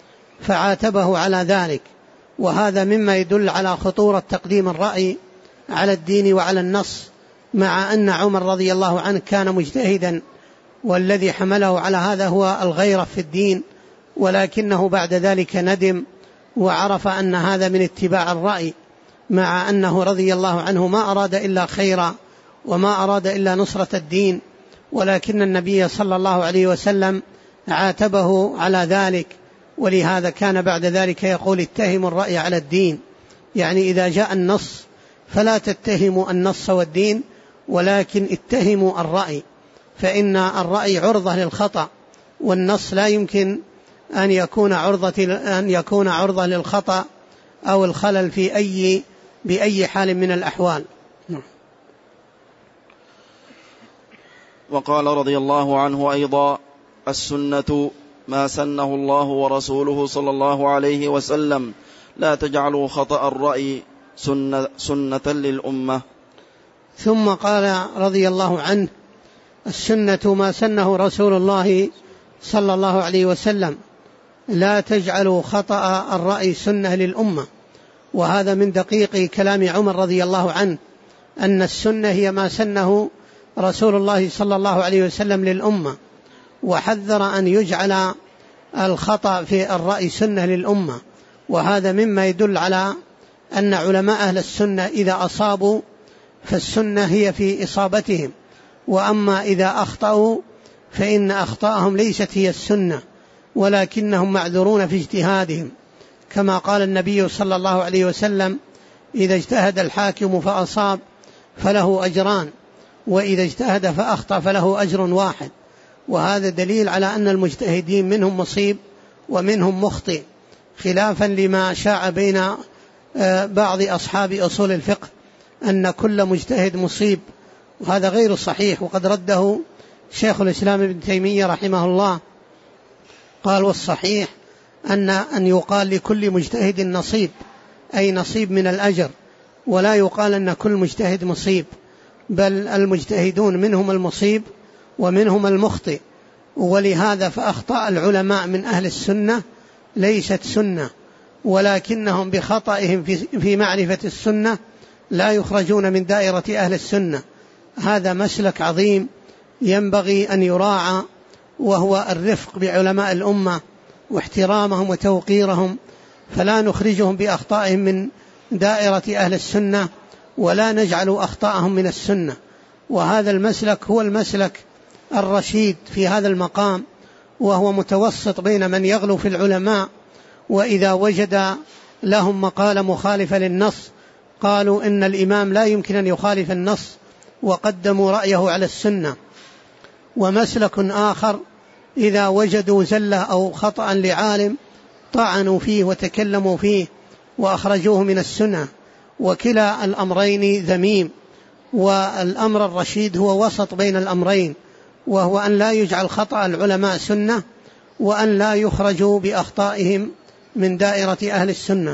B: فعاتبه على ذلك. وهذا مما يدل على خطورة تقديم الرأي على الدين وعلى النص، مع أن عمر رضي الله عنه كان مجتهدا، والذي حمله على هذا هو الغيرة في الدين، ولكنه بعد ذلك ندم وعرف أن هذا من اتباع الرأي، مع أنه رضي الله عنه ما أراد إلا خيرا وما أراد إلا نصرة الدين، ولكن النبي صلى الله عليه وسلم عاتبه على ذلك. ولهذا كان بعد ذلك يقول: اتهموا الرأي على الدين، يعني إذا جاء النص فلا تتهموا النص والدين، ولكن اتهموا الرأي، فإن الرأي عرضة للخطأ، والنص لا يمكن أن يكون عرضة للخطأ أو الخلل بأي حال من الأحوال.
A: وقال رضي الله عنه أيضا: السنة ما سنه الله ورسوله صلى الله عليه وسلم، لا تجعلوا خطأ الرأي سنة للأمة.
B: ثم قال رضي الله عنه: السنة ما سنه رسول الله صلى الله عليه وسلم، لا تجعلوا خطأ الرأي سنة للأمة. وهذا من دقيق كلام عمر رضي الله عنه، أن السنة هي ما سنه رسول الله صلى الله عليه وسلم للأمة، وحذر أن يجعل الخطأ في الرأي سنة للأمة. وهذا مما يدل على أن علماء أهل السنة إذا أصابوا فالسنة هي في إصابتهم، وأما إذا أخطأوا فإن أخطاءهم ليست هي السنة، ولكنهم معذورون في اجتهادهم، كما قال النبي صلى الله عليه وسلم: إذا اجتهد الحاكم فأصاب فله أجران، وإذا اجتهد فأخطأ فله أجر واحد. وهذا دليل على أن المجتهدين منهم مصيب ومنهم مخطئ، خلافا لما شاع بين بعض أصحاب أصول الفقه أن كل مجتهد مصيب، وهذا غير صحيح، وقد رده شيخ الإسلام ابن تيمية رحمه الله، قال والصحيح أن يقال لكل مجتهد نصيب، أي نصيب من الأجر، ولا يقال أن كل مجتهد مصيب، بل المجتهدون منهم المصيب ومنهم المخطئ. ولهذا فأخطاء العلماء من أهل السنة ليست سنة، ولكنهم بخطئهم في معرفة السنة لا يخرجون من دائرة أهل السنة. هذا مسلك عظيم ينبغي أن يراعى، وهو الرفق بعلماء الأمة واحترامهم وتوقيرهم، فلا نخرجهم بأخطائهم من دائرة أهل السنة ولا نجعل أخطاءهم من السنة. وهذا المسلك هو المسلك الرشيد في هذا المقام، وهو متوسط بين من يغلو في العلماء، وإذا وجد لهم مقالة مخالفة للنص قالوا إن الإمام لا يمكن أن يخالف النص وقدموا رأيه على السنة. ومسلك آخر إذا وجدوا زلة أو خطأ لعالم طعنوا فيه وتكلموا فيه وأخرجوه من السنة، وكلا الأمرين ذميم. والأمر الرشيد هو وسط بين الأمرين، وهو أن لا يجعل خطأ العلماء سنة، وأن لا يخرجوا بأخطائهم من دائرة أهل السنة.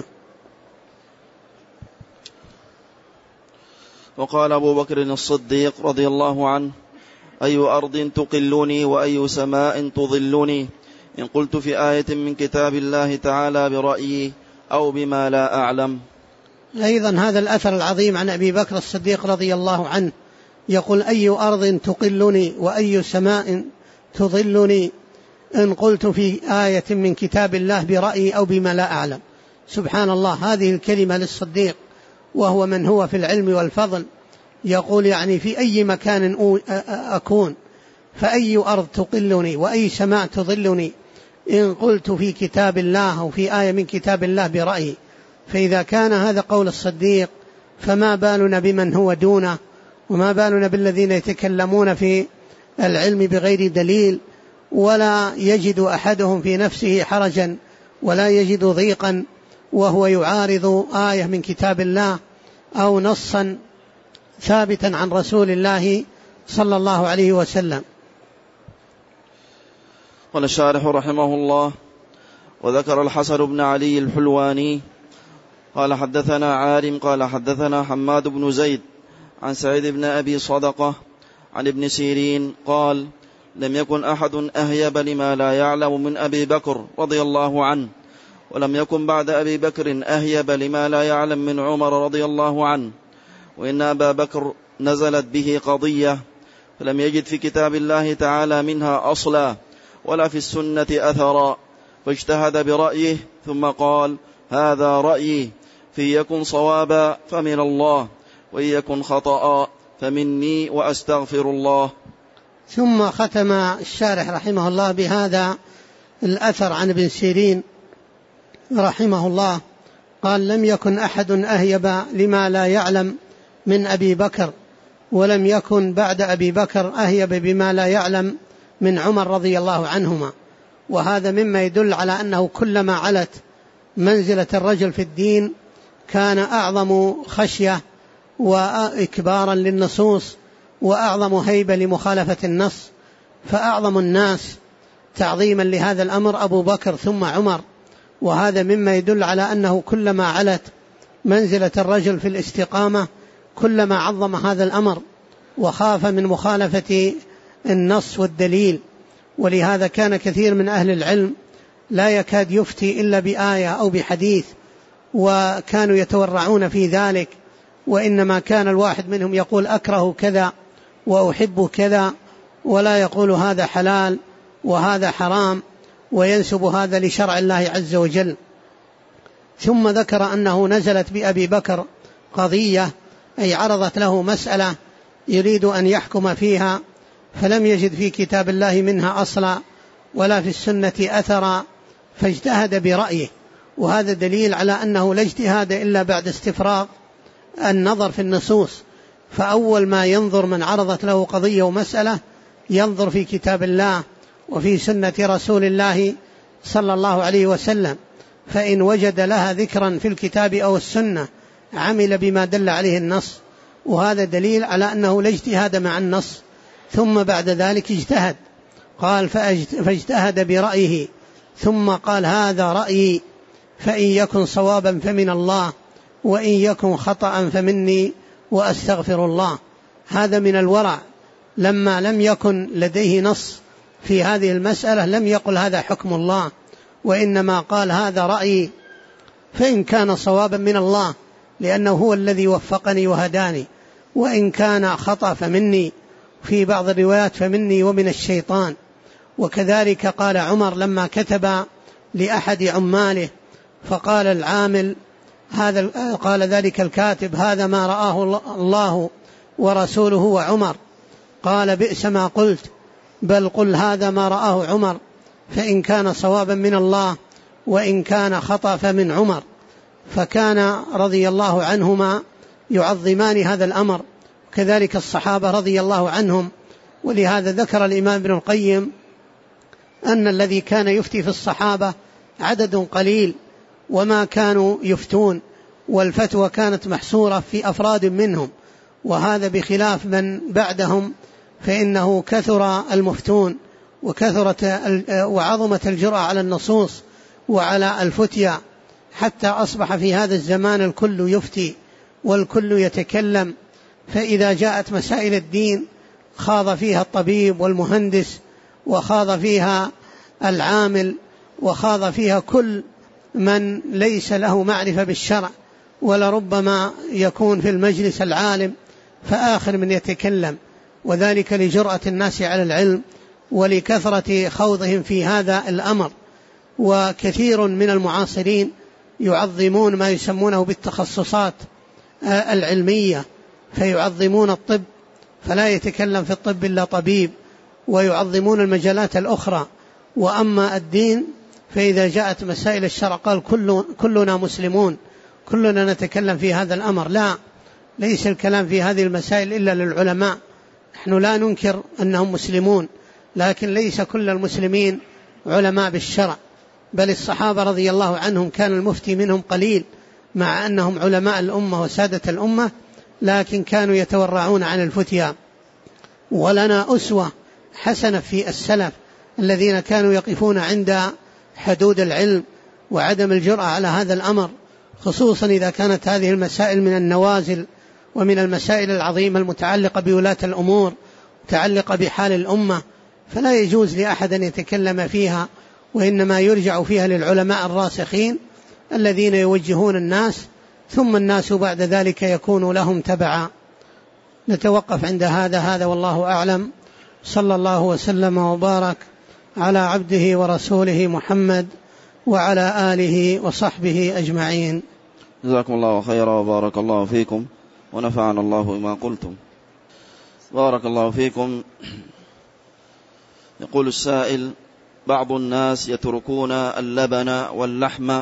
A: وقال أبو بكر الصديق رضي الله عنه: أي أرض تقلني وأي سماء تظلني إن قلت في آية من كتاب الله تعالى برأيي أو بما لا أعلم.
B: أيضا هذا الأثر العظيم عن أبي بكر الصديق رضي الله عنه يقول: أي أرض تقلني وأي سماء تظلني إن قلت في آية من كتاب الله برأيي أو بما لا أعلم. سبحان الله، هذه الكلمة للصديق وهو من هو في العلم والفضل، يقول يعني في أي مكان أكون، فأي أرض تقلني وأي سماء تظلني إن قلت في كتاب الله أو في آية من كتاب الله برأيي. فإذا كان هذا قول الصديق فما بالنا بمن هو دونه، وما بالنا بالذين يتكلمون في العلم بغير دليل، ولا يجد أحدهم في نفسه حرجا ولا يجد ضيقا وهو يعارض آية من كتاب الله أو نصا ثابتا عن رسول الله صلى الله عليه وسلم.
A: قال الشارح رحمه الله: وذكر الحسن بن علي الحلواني قال حدثنا عارم قال حدثنا حماد بن زيد عن سعيد بن أبي صدقة عن ابن سيرين قال: لم يكن أحد أهيب لما لا يعلم من أبي بكر رضي الله عنه، ولم يكن بعد أبي بكر أهيب لما لا يعلم من عمر رضي الله عنه، وإن أبا بكر نزلت به قضية فلم يجد في كتاب الله تعالى منها أصلا ولا في السنة أثرا، فاجتهد برأيه ثم قال: هذا رأيي، في يكن صوابا فمن الله، وإن يكن خطأ فمني وأستغفر الله.
B: ثم ختم الشارح رحمه الله بهذا الأثر عن ابن سيرين رحمه الله قال: لم يكن أحد أهيب لما لا يعلم من أبي بكر، ولم يكن بعد أبي بكر أهيب بما لا يعلم من عمر رضي الله عنهما. وهذا مما يدل على أنه كلما علت منزلة الرجل في الدين كان أعظم خشية وإكبارا للنصوص وأعظم هيبة لمخالفة النص. فأعظم الناس تعظيما لهذا الأمر أبو بكر ثم عمر، وهذا مما يدل على أنه كلما علت منزلة الرجل في الاستقامة كلما عظم هذا الأمر وخاف من مخالفة النص والدليل. ولهذا كان كثير من أهل العلم لا يكاد يفتي إلا بآية أو بحديث، وكانوا يتورعون في ذلك، وإنما كان الواحد منهم يقول أكره كذا وأحب كذا، ولا يقول هذا حلال وهذا حرام، وينسب هذا لشرع الله عز وجل. ثم ذكر أنه نزلت بأبي بكر قضية، أي عرضت له مسألة يريد أن يحكم فيها، فلم يجد في كتاب الله منها أصلا ولا في السنة أثرا، فاجتهد برأيه. وهذا دليل على أنه لا اجتهاد إلا بعد استفراغ النظر في النصوص. فأول ما ينظر من عرضت له قضية ومسألة ينظر في كتاب الله وفي سنة رسول الله صلى الله عليه وسلم. فإن وجد لها ذكرا في الكتاب أو السنة عمل بما دل عليه النص، وهذا دليل على أنه لا اجتهاد مع النص. ثم بعد ذلك اجتهد، قال فاجتهد برأيه ثم قال هذا رأيي، فإن يكن صوابا فمن الله وإن يكن خطأ فمني وأستغفر الله. هذا من الورع، لما لم يكن لديه نص في هذه المسألة لم يقل هذا حكم الله، وإنما قال هذا رأيي، فإن كان صوابا من الله لأنه هو الذي وفقني وهداني، وإن كان خطأ فمني، في بعض الروايات فمني ومن الشيطان. وكذلك قال عمر لما كتب لأحد عماله فقال العامل هذا، قال ذلك الكاتب هذا ما رآه الله ورسوله وعمر، قال بئس ما قلت، بل قل هذا ما رآه عمر، فإن كان صوابا من الله وإن كان خطأ فمن عمر. فكان رضي الله عنهما يعظمان هذا الأمر، كذلك الصحابة رضي الله عنهم. ولهذا ذكر الإمام ابن القيم أن الذي كان يفتي في الصحابة عدد قليل وما كانوا يفتون، والفتوى كانت محصورة في أفراد منهم، وهذا بخلاف من بعدهم فإنه كثر المفتون وعظمت الجرأة على النصوص وعلى الفتيا، حتى أصبح في هذا الزمان الكل يفتي والكل يتكلم. فإذا جاءت مسائل الدين خاض فيها الطبيب والمهندس، وخاض فيها العامل، وخاض فيها كل من ليس له معرفة بالشرع، ولربما يكون في المجلس العالم فآخر من يتكلم، وذلك لجرأة الناس على العلم ولكثرة خوضهم في هذا الأمر. وكثير من المعاصرين يعظمون ما يسمونه بالتخصصات العلمية، فيعظمون الطب فلا يتكلم في الطب إلا طبيب، ويعظمون المجالات الأخرى. وأما الدين فإذا جاءت مسائل الشرع قال كلنا مسلمون، كلنا نتكلم في هذا الأمر. لا، ليس الكلام في هذه المسائل إلا للعلماء. نحن لا ننكر أنهم مسلمون، لكن ليس كل المسلمين علماء بالشرع، بل الصحابة رضي الله عنهم كان المفتي منهم قليل مع أنهم علماء الأمة وسادة الأمة، لكن كانوا يتورعون عن الفتيا. ولنا أسوة حسنة في السلف الذين كانوا يقفون عند حدود العلم وعدم الجرأة على هذا الأمر، خصوصا إذا كانت هذه المسائل من النوازل ومن المسائل العظيمة المتعلقة بولاة الأمور، متعلقة بحال الأمة، فلا يجوز لأحد أن يتكلم فيها، وإنما يرجع فيها للعلماء الراسخين الذين يوجهون الناس، ثم الناس بعد ذلك يكون لهم تبعا. نتوقف عند هذا والله أعلم. صلى الله وسلم وبارك على عبده ورسوله محمد وعلى آله وصحبه أجمعين.
A: جزاكم الله خيرا وبارك الله فيكم ونفعنا الله بما قلتم. بارك الله فيكم. يقول السائل: بعض الناس يتركون اللبن واللحم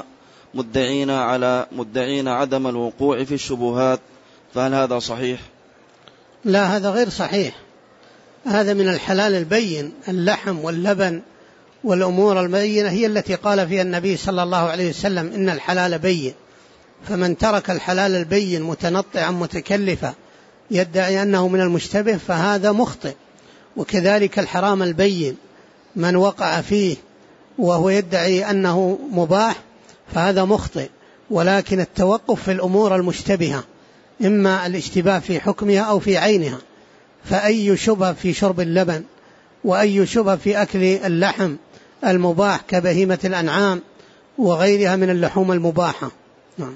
A: مدعين عدم الوقوع في الشبهات، فهل هذا صحيح؟
B: لا، هذا غير صحيح. هذا من الحلال البين. اللحم واللبن والأمور البينة هي التي قال فيها النبي صلى الله عليه وسلم إن الحلال بين. فمن ترك الحلال البين متنطعا متكلفا يدعي أنه من المشتبه فهذا مخطئ. وكذلك الحرام البين، من وقع فيه وهو يدعي أنه مباح فهذا مخطئ. ولكن التوقف في الأمور المشتبهة، إما الاشتباه في حكمها أو في عينها، فأي شبه في شرب اللبن وأي شبه في أكل اللحم المباح كبهيمة الأنعام وغيرها من اللحوم المباحة. نعم.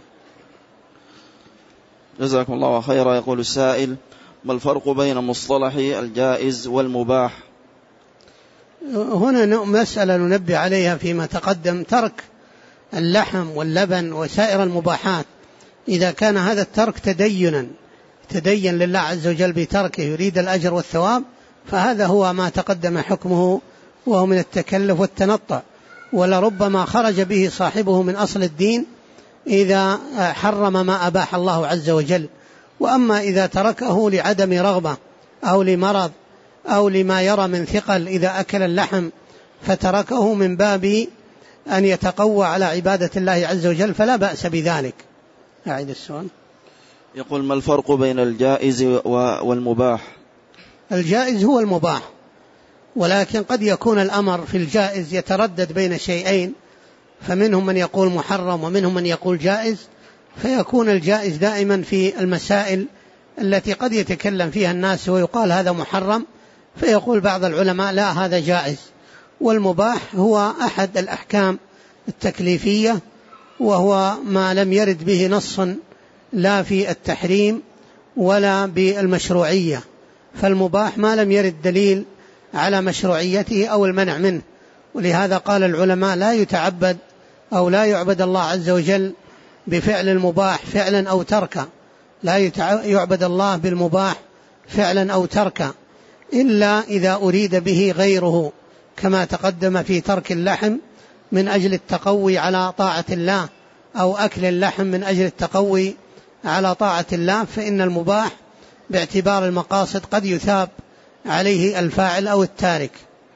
A: جزاكم الله خيرا. يقول السائل: ما الفرق بين مصطلح الجائز والمباح؟
B: هنا مسألة ننبه عليها فيما تقدم. ترك اللحم واللبن وسائر المباحات إذا كان هذا الترك تدين لله عز وجل بتركه يريد الأجر والثواب، فهذا هو ما تقدم حكمه، وهو من التكلف والتنطع، ولربما خرج به صاحبه من أصل الدين إذا حرم ما أباح الله عز وجل. وأما إذا تركه لعدم رغبة أو لمرض أو لما يرى من ثقل إذا أكل اللحم فتركه من باب أن يتقوى على عبادة الله عز وجل فلا بأس بذلك. أعيد السؤال.
A: يقول: ما الفرق بين الجائز والمباح؟
B: الجائز هو المباح، ولكن قد يكون الأمر في الجائز يتردد بين شيئين، فمنهم من يقول محرم ومنهم من يقول جائز، فيكون الجائز دائما في المسائل التي قد يتكلم فيها الناس ويقال هذا محرم، فيقول بعض العلماء لا هذا جائز. والمباح هو أحد الأحكام التكليفية، وهو ما لم يرد به نص لا في التحريم ولا بالمشروعية، فالمباح ما لم يرد دليل على مشروعيته أو المنع منه. ولهذا قال العلماء لا يتعبد أو لا يعبد الله عز وجل بفعل المباح فعلا أو تركا، لا يعبد الله بالمباح فعلا أو تركا إلا إذا أريد به غيره، كما تقدم في ترك اللحم من أجل التقوي على طاعة الله، أو أكل اللحم من أجل التقوي على طاعة الله، فإن المباح باعتبار المقاصد قد يثاب عليه الفاعل أو التارك.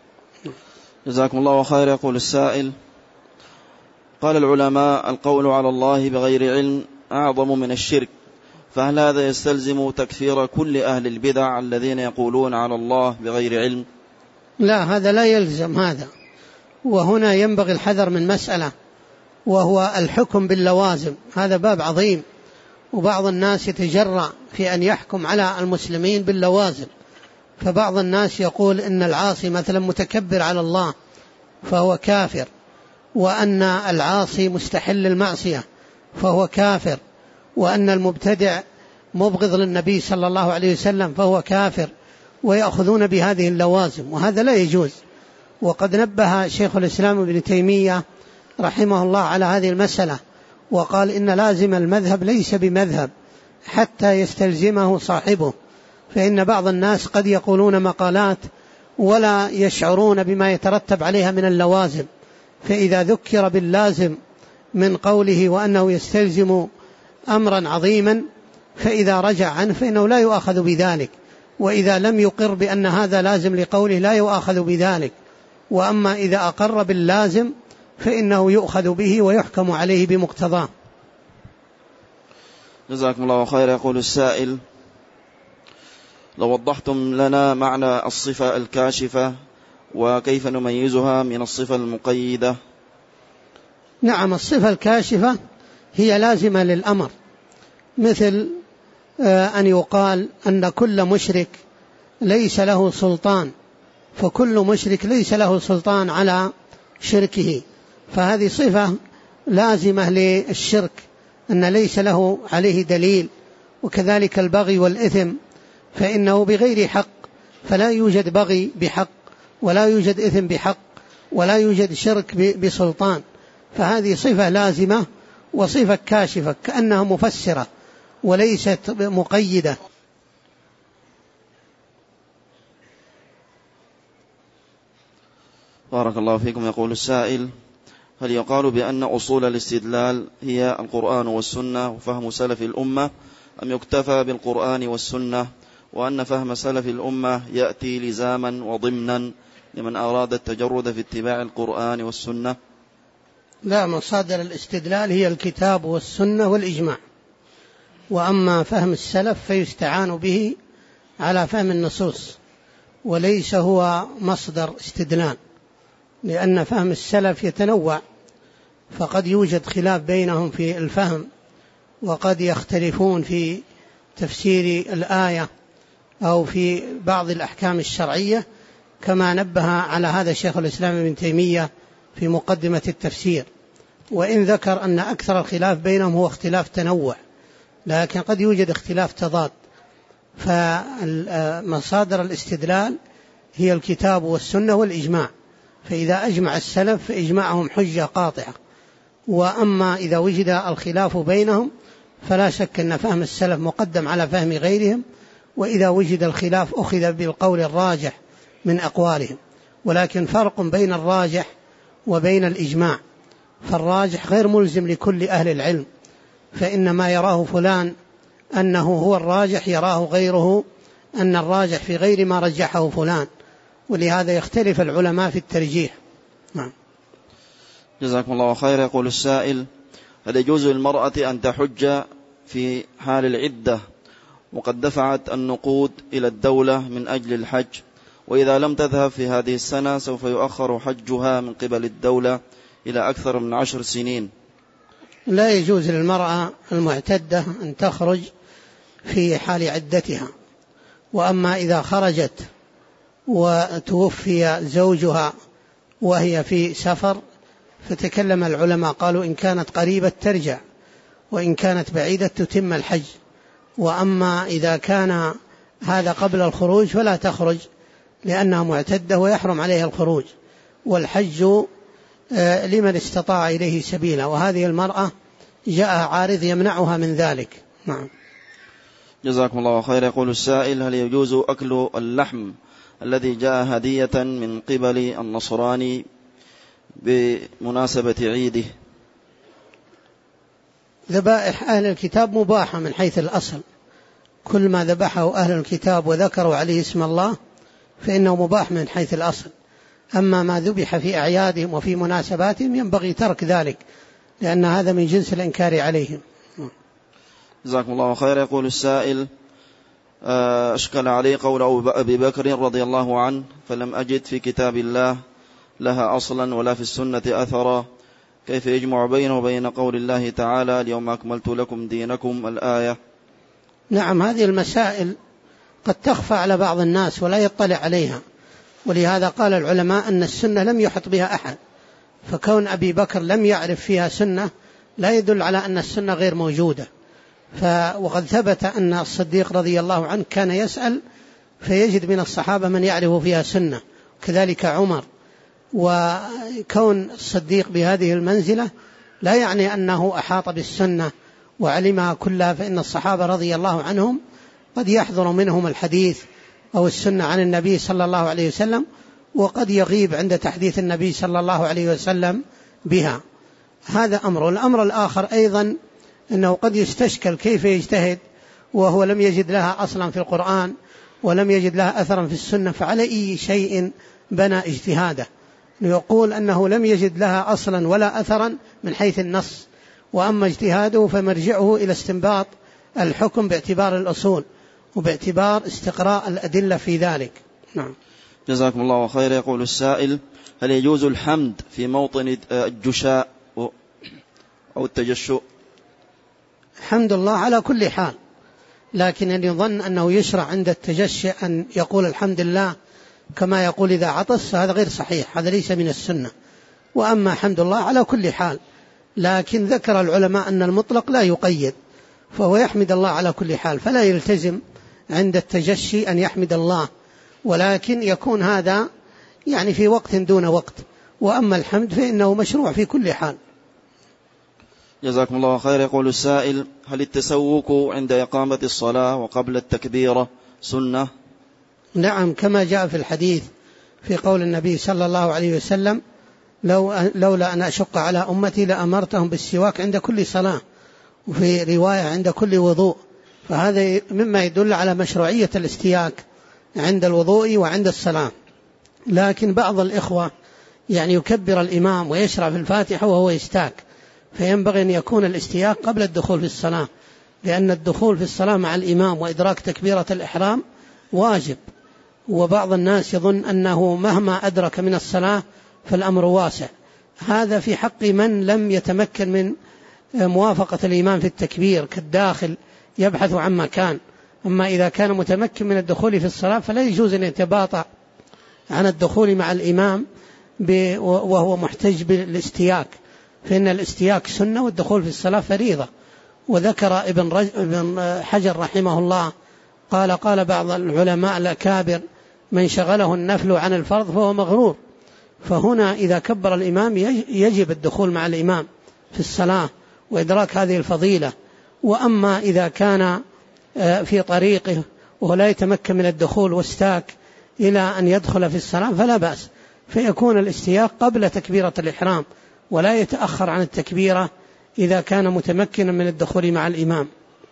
A: جزاكم الله خير. يقول السائل: قال العلماء: القول على الله بغير علم أعظم من الشرك، فهل هذا يستلزم تكفير كل أهل البدع الذين يقولون على الله بغير علم؟
B: لا، هذا لا يلزم هذا. وهنا ينبغي الحذر من مسألة، وهو الحكم باللوازم. هذا باب عظيم، وبعض الناس يتجرأ في أن يحكم على المسلمين باللوازم. فبعض الناس يقول إن العاصي مثلا متكبر على الله فهو كافر، وأن العاصي مستحل المعصية فهو كافر، وأن المبتدع مبغض للنبي صلى الله عليه وسلم فهو كافر، ويأخذون بهذه اللوازم، وهذا لا يجوز. وقد نبه شيخ الإسلام ابن تيمية رحمه الله على هذه المسألة، وقال إن لازم المذهب ليس بمذهب حتى يستلزمه صاحبه، فإن بعض الناس قد يقولون مقالات ولا يشعرون بما يترتب عليها من اللوازم، فإذا ذكر باللازم من قوله وأنه يستلزم أمرا عظيما فإذا رجع عنه فإنه لا يؤاخذ بذلك، وإذا لم يقر بأن هذا لازم لقوله لا يؤاخذ بذلك. وأما إذا أقر باللازم فإنه يؤخذ به ويحكم عليه بمقتضاه.
A: جزاكم الله خير. يقول السائل: لو وضحتم لنا معنى الصفة الكاشفة وكيف نميزها من الصفة المقيدة.
B: نعم، الصفة الكاشفة هي لازمة للأمر، مثل أن يقال أن كل مشرك ليس له سلطان، فكل مشرك ليس له سلطان على شركه، فهذه صفة لازمة للشرك أن ليس له عليه دليل. وكذلك البغي والإثم فإنه بغير حق، فلا يوجد بغي بحق ولا يوجد إثم بحق ولا يوجد شرك بسلطان، فهذه صفة لازمة وصفة كاشفة كأنها مفسرة وليست مقيدة.
A: بارك الله فيكم. يقول السائل: هل يقال بأن أصول الاستدلال هي القرآن والسنة وفهم سلف الأمة، أم يكتفى بالقرآن والسنة، وأن فهم سلف الأمة يأتي لزاما وضمنا لمن أراد التجرد في اتباع القرآن والسنة؟
B: لا، مصادر الاستدلال هي الكتاب والسنة والإجماع، وأما فهم السلف فيستعان به على فهم النصوص، وليس هو مصدر استدلال، لأن فهم السلف يتنوع، فقد يوجد خلاف بينهم في الفهم، وقد يختلفون في تفسير الآية أو في بعض الأحكام الشرعية، كما نبه على هذا شيخ الإسلام ابن تيمية في مقدمة التفسير، وإن ذكر أن أكثر الخلاف بينهم هو اختلاف تنوع، لكن قد يوجد اختلاف تضاد. فمصادر الاستدلال هي الكتاب والسنة والإجماع، فإذا أجمع السلف فإجماعهم حجة قاطعة، وأما إذا وجد الخلاف بينهم فلا شك أن فهم السلف مقدم على فهم غيرهم، وإذا وجد الخلاف أخذ بالقول الراجح من أقوالهم. ولكن فرق بين الراجح وبين الإجماع، فالراجح غير ملزم لكل أهل العلم، فإن ما يراه فلان أنه هو الراجح يراه غيره أن الراجح في غير ما رجحه فلان، ولهذا يختلف العلماء في الترجيح. نعم.
A: جزاكم الله خير. يقول السائل: هل يجوز للمرأة أن تحج في حال العدة وقد دفعت النقود إلى الدولة من أجل الحج، وإذا لم تذهب في هذه السنة سوف يؤخر حجها من قبل الدولة إلى أكثر من 10 سنين؟
B: لا يجوز للمرأة المعتدة أن تخرج في حال عدتها، وأما إذا خرجت وتوفي زوجها وهي في سفر فتكلم العلماء قالوا إن كانت قريبة ترجع، وإن كانت بعيدة تتم الحج. وأما إذا كان هذا قبل الخروج فلا تخرج لأنها معتدة ويحرم عليها الخروج، والحج لمن استطاع إليه سبيلا، وهذه المرأة جاء عارض يمنعها من ذلك. نعم.
A: جزاكم الله خير. يقول السائل: هل يجوز أكل اللحم الذي جاء هدية من قبل النصراني بمناسبة عيده؟
B: ذبائح أهل الكتاب مباحة من حيث الأصل، كل ما ذبحه أهل الكتاب وذكروا عليه اسم الله فإنه مباح من حيث الأصل. أما ما ذبح في أعيادهم وفي مناسباتهم ينبغي ترك ذلك، لأن هذا من جنس الإنكار عليهم.
A: جزاكم الله خير. يقول السائل: أشكل علي قول أبي بكر رضي الله عنه فلم أجد في كتاب الله لها أصلا ولا في السنة أثرا، كيف يجمع بينه وبين قول الله تعالى اليوم أكملت لكم دينكم الآية؟
B: نعم، هذه المسائل قد تخفى على بعض الناس ولا يطلع عليها، ولهذا قال العلماء أن السنة لم يحط بها أحد، فكون أبي بكر لم يعرف فيها سنة لا يدل على أن السنة غير موجودة. وقد ثبت أن الصديق رضي الله عنه كان يسأل فيجد من الصحابة من يعرف فيها سنة، كذلك عمر. وكون الصديق بهذه المنزلة لا يعني أنه أحاط بالسنة وعلمها كلها، فإن الصحابة رضي الله عنهم قد يحضر منهم الحديث أو السنة عن النبي صلى الله عليه وسلم، وقد يغيب عند تحديث النبي صلى الله عليه وسلم بها. هذا أمر. الأمر الآخر أيضا أنه قد يستشكل كيف يجتهد وهو لم يجد لها أصلا في القرآن ولم يجد لها أثرا في السنة، فعلى أي شيء بنى اجتهاده؟ يقول أنه لم يجد لها أصلا ولا أثرا من حيث النص، وأما اجتهاده فمرجعه إلى استنباط الحكم باعتبار الأصول وباعتبار استقراء الأدلة في ذلك. نعم.
A: جزاكم الله خير. يقول السائل: هل يجوز الحمد في موطن الجشاء أو التجشؤ؟
B: الحمد لله على كل حال، لكن أن يظن أنه يشرع عند التجشؤ أن يقول الحمد لله كما يقول إذا عطس، هذا غير صحيح، هذا ليس من السنة. وأما حمد الله على كل حال، لكن ذكر العلماء أن المطلق لا يقيد، فهو يحمد الله على كل حال، فلا يلتزم عند التجشي أن يحمد الله، ولكن يكون هذا يعني في وقت دون وقت. وأما الحمد فإنه مشروع في كل حال.
A: جزاكم الله خير. يقول السائل: هل التسوق عند إقامة الصلاة وقبل التكبيرة سنة؟
B: نعم، كما جاء في الحديث في قول النبي صلى الله عليه وسلم: لولا أن أشق على أمتي لأمرتهم بالسواك عند كل صلاة، وفي رواية عند كل وضوء. فهذا مما يدل على مشروعية الاستياك عند الوضوء وعند الصلاة. لكن بعض الإخوة يعني يكبر الإمام ويشرع في الفاتحة وهو يستاك، فينبغي أن يكون الاستياك قبل الدخول في الصلاة، لأن الدخول في الصلاة مع الإمام وإدراك تكبيرة الإحرام واجب. وبعض الناس يظن أنه مهما أدرك من الصلاة فالأمر واسع، هذا في حق من لم يتمكن من موافقة الإمام في التكبير كالداخل يبحث عن مكان. أما إذا كان متمكن من الدخول في الصلاة فلا يجوز أن يتباطأ عن الدخول مع الإمام وهو محتج بالاستياك، فإن الاستياك سنة والدخول في الصلاة فريضة. وذكر ابن حجر رحمه الله قال بعض العلماء الأكابر: من شغله النفل عن الفرض فهو مغرور. فهنا إذا كبر الإمام يجب الدخول مع الإمام في الصلاة وإدراك هذه الفضيلة. وأما إذا كان في طريقه وهو لا يتمكن من الدخول واستاك إلى أن يدخل في الصلاة فلا بأس، فيكون الاستياق قبل تكبيرة الإحرام ولا يتأخر عن التكبيرة إذا كان متمكنا من الدخول مع الإمام.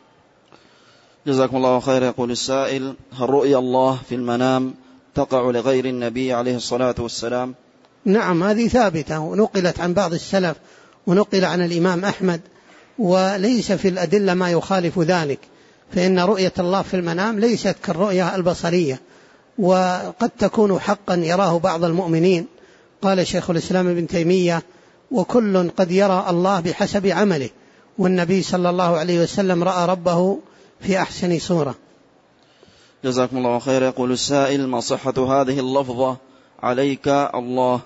A: جزاكم الله خير. يقول السائل: هل رؤيا الله في المنام تقع لغير النبي عليه الصلاة والسلام؟
B: نعم هذه ثابتة ونقلت عن بعض السلف ونقل عن الإمام أحمد، وليس في الأدلة ما يخالف ذلك، فإن رؤية الله في المنام ليست كالرؤية البصرية، وقد تكون حقا يراه بعض المؤمنين. قال شيخ الإسلام ابن تيمية: وكل قد يرى الله بحسب عمله، والنبي صلى الله عليه وسلم رأى ربه في أحسن صورة.
A: جزاكم الله خير. يقول السائل: ما صحة هذه اللفظة عليك الله؟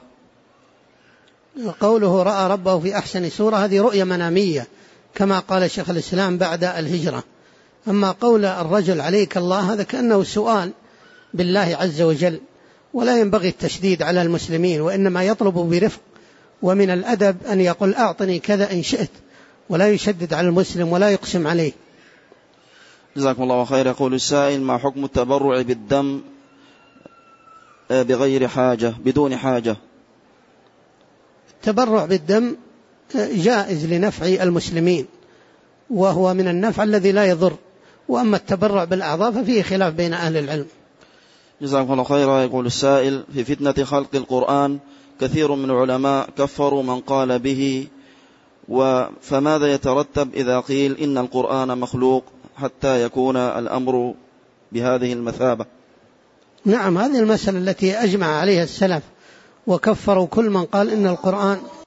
B: قوله رأى ربه في أحسن صورة هذه رؤية منامية كما قال شيخ الإسلام بعد الهجرة. أما قول الرجل عليك الله هذا كأنه سؤال بالله عز وجل، ولا ينبغي التشديد على المسلمين، وإنما يطلب برفق، ومن الأدب أن يقول أعطني كذا إن شئت، ولا يشدد على المسلم ولا يقسم عليه.
A: جزاكم الله خير. يقول السائل: ما حكم التبرع بالدم بغير حاجة بدون حاجة؟
B: التبرع بالدم جائز لنفع المسلمين، وهو من النفع الذي لا يضر، وأما التبرع بالأعضاء ففيه خلاف بين أهل العلم.
A: جزاكم الله خيرا. يقول السائل: في فتنة خلق القرآن كثير من العلماء كفروا من قال به، فماذا يترتب إذا قيل إن القرآن مخلوق حتى يكون الأمر بهذه المثابة؟
B: نعم هذه المسألة التي أجمع عليها السلف، وكفروا كل من قال إن القرآن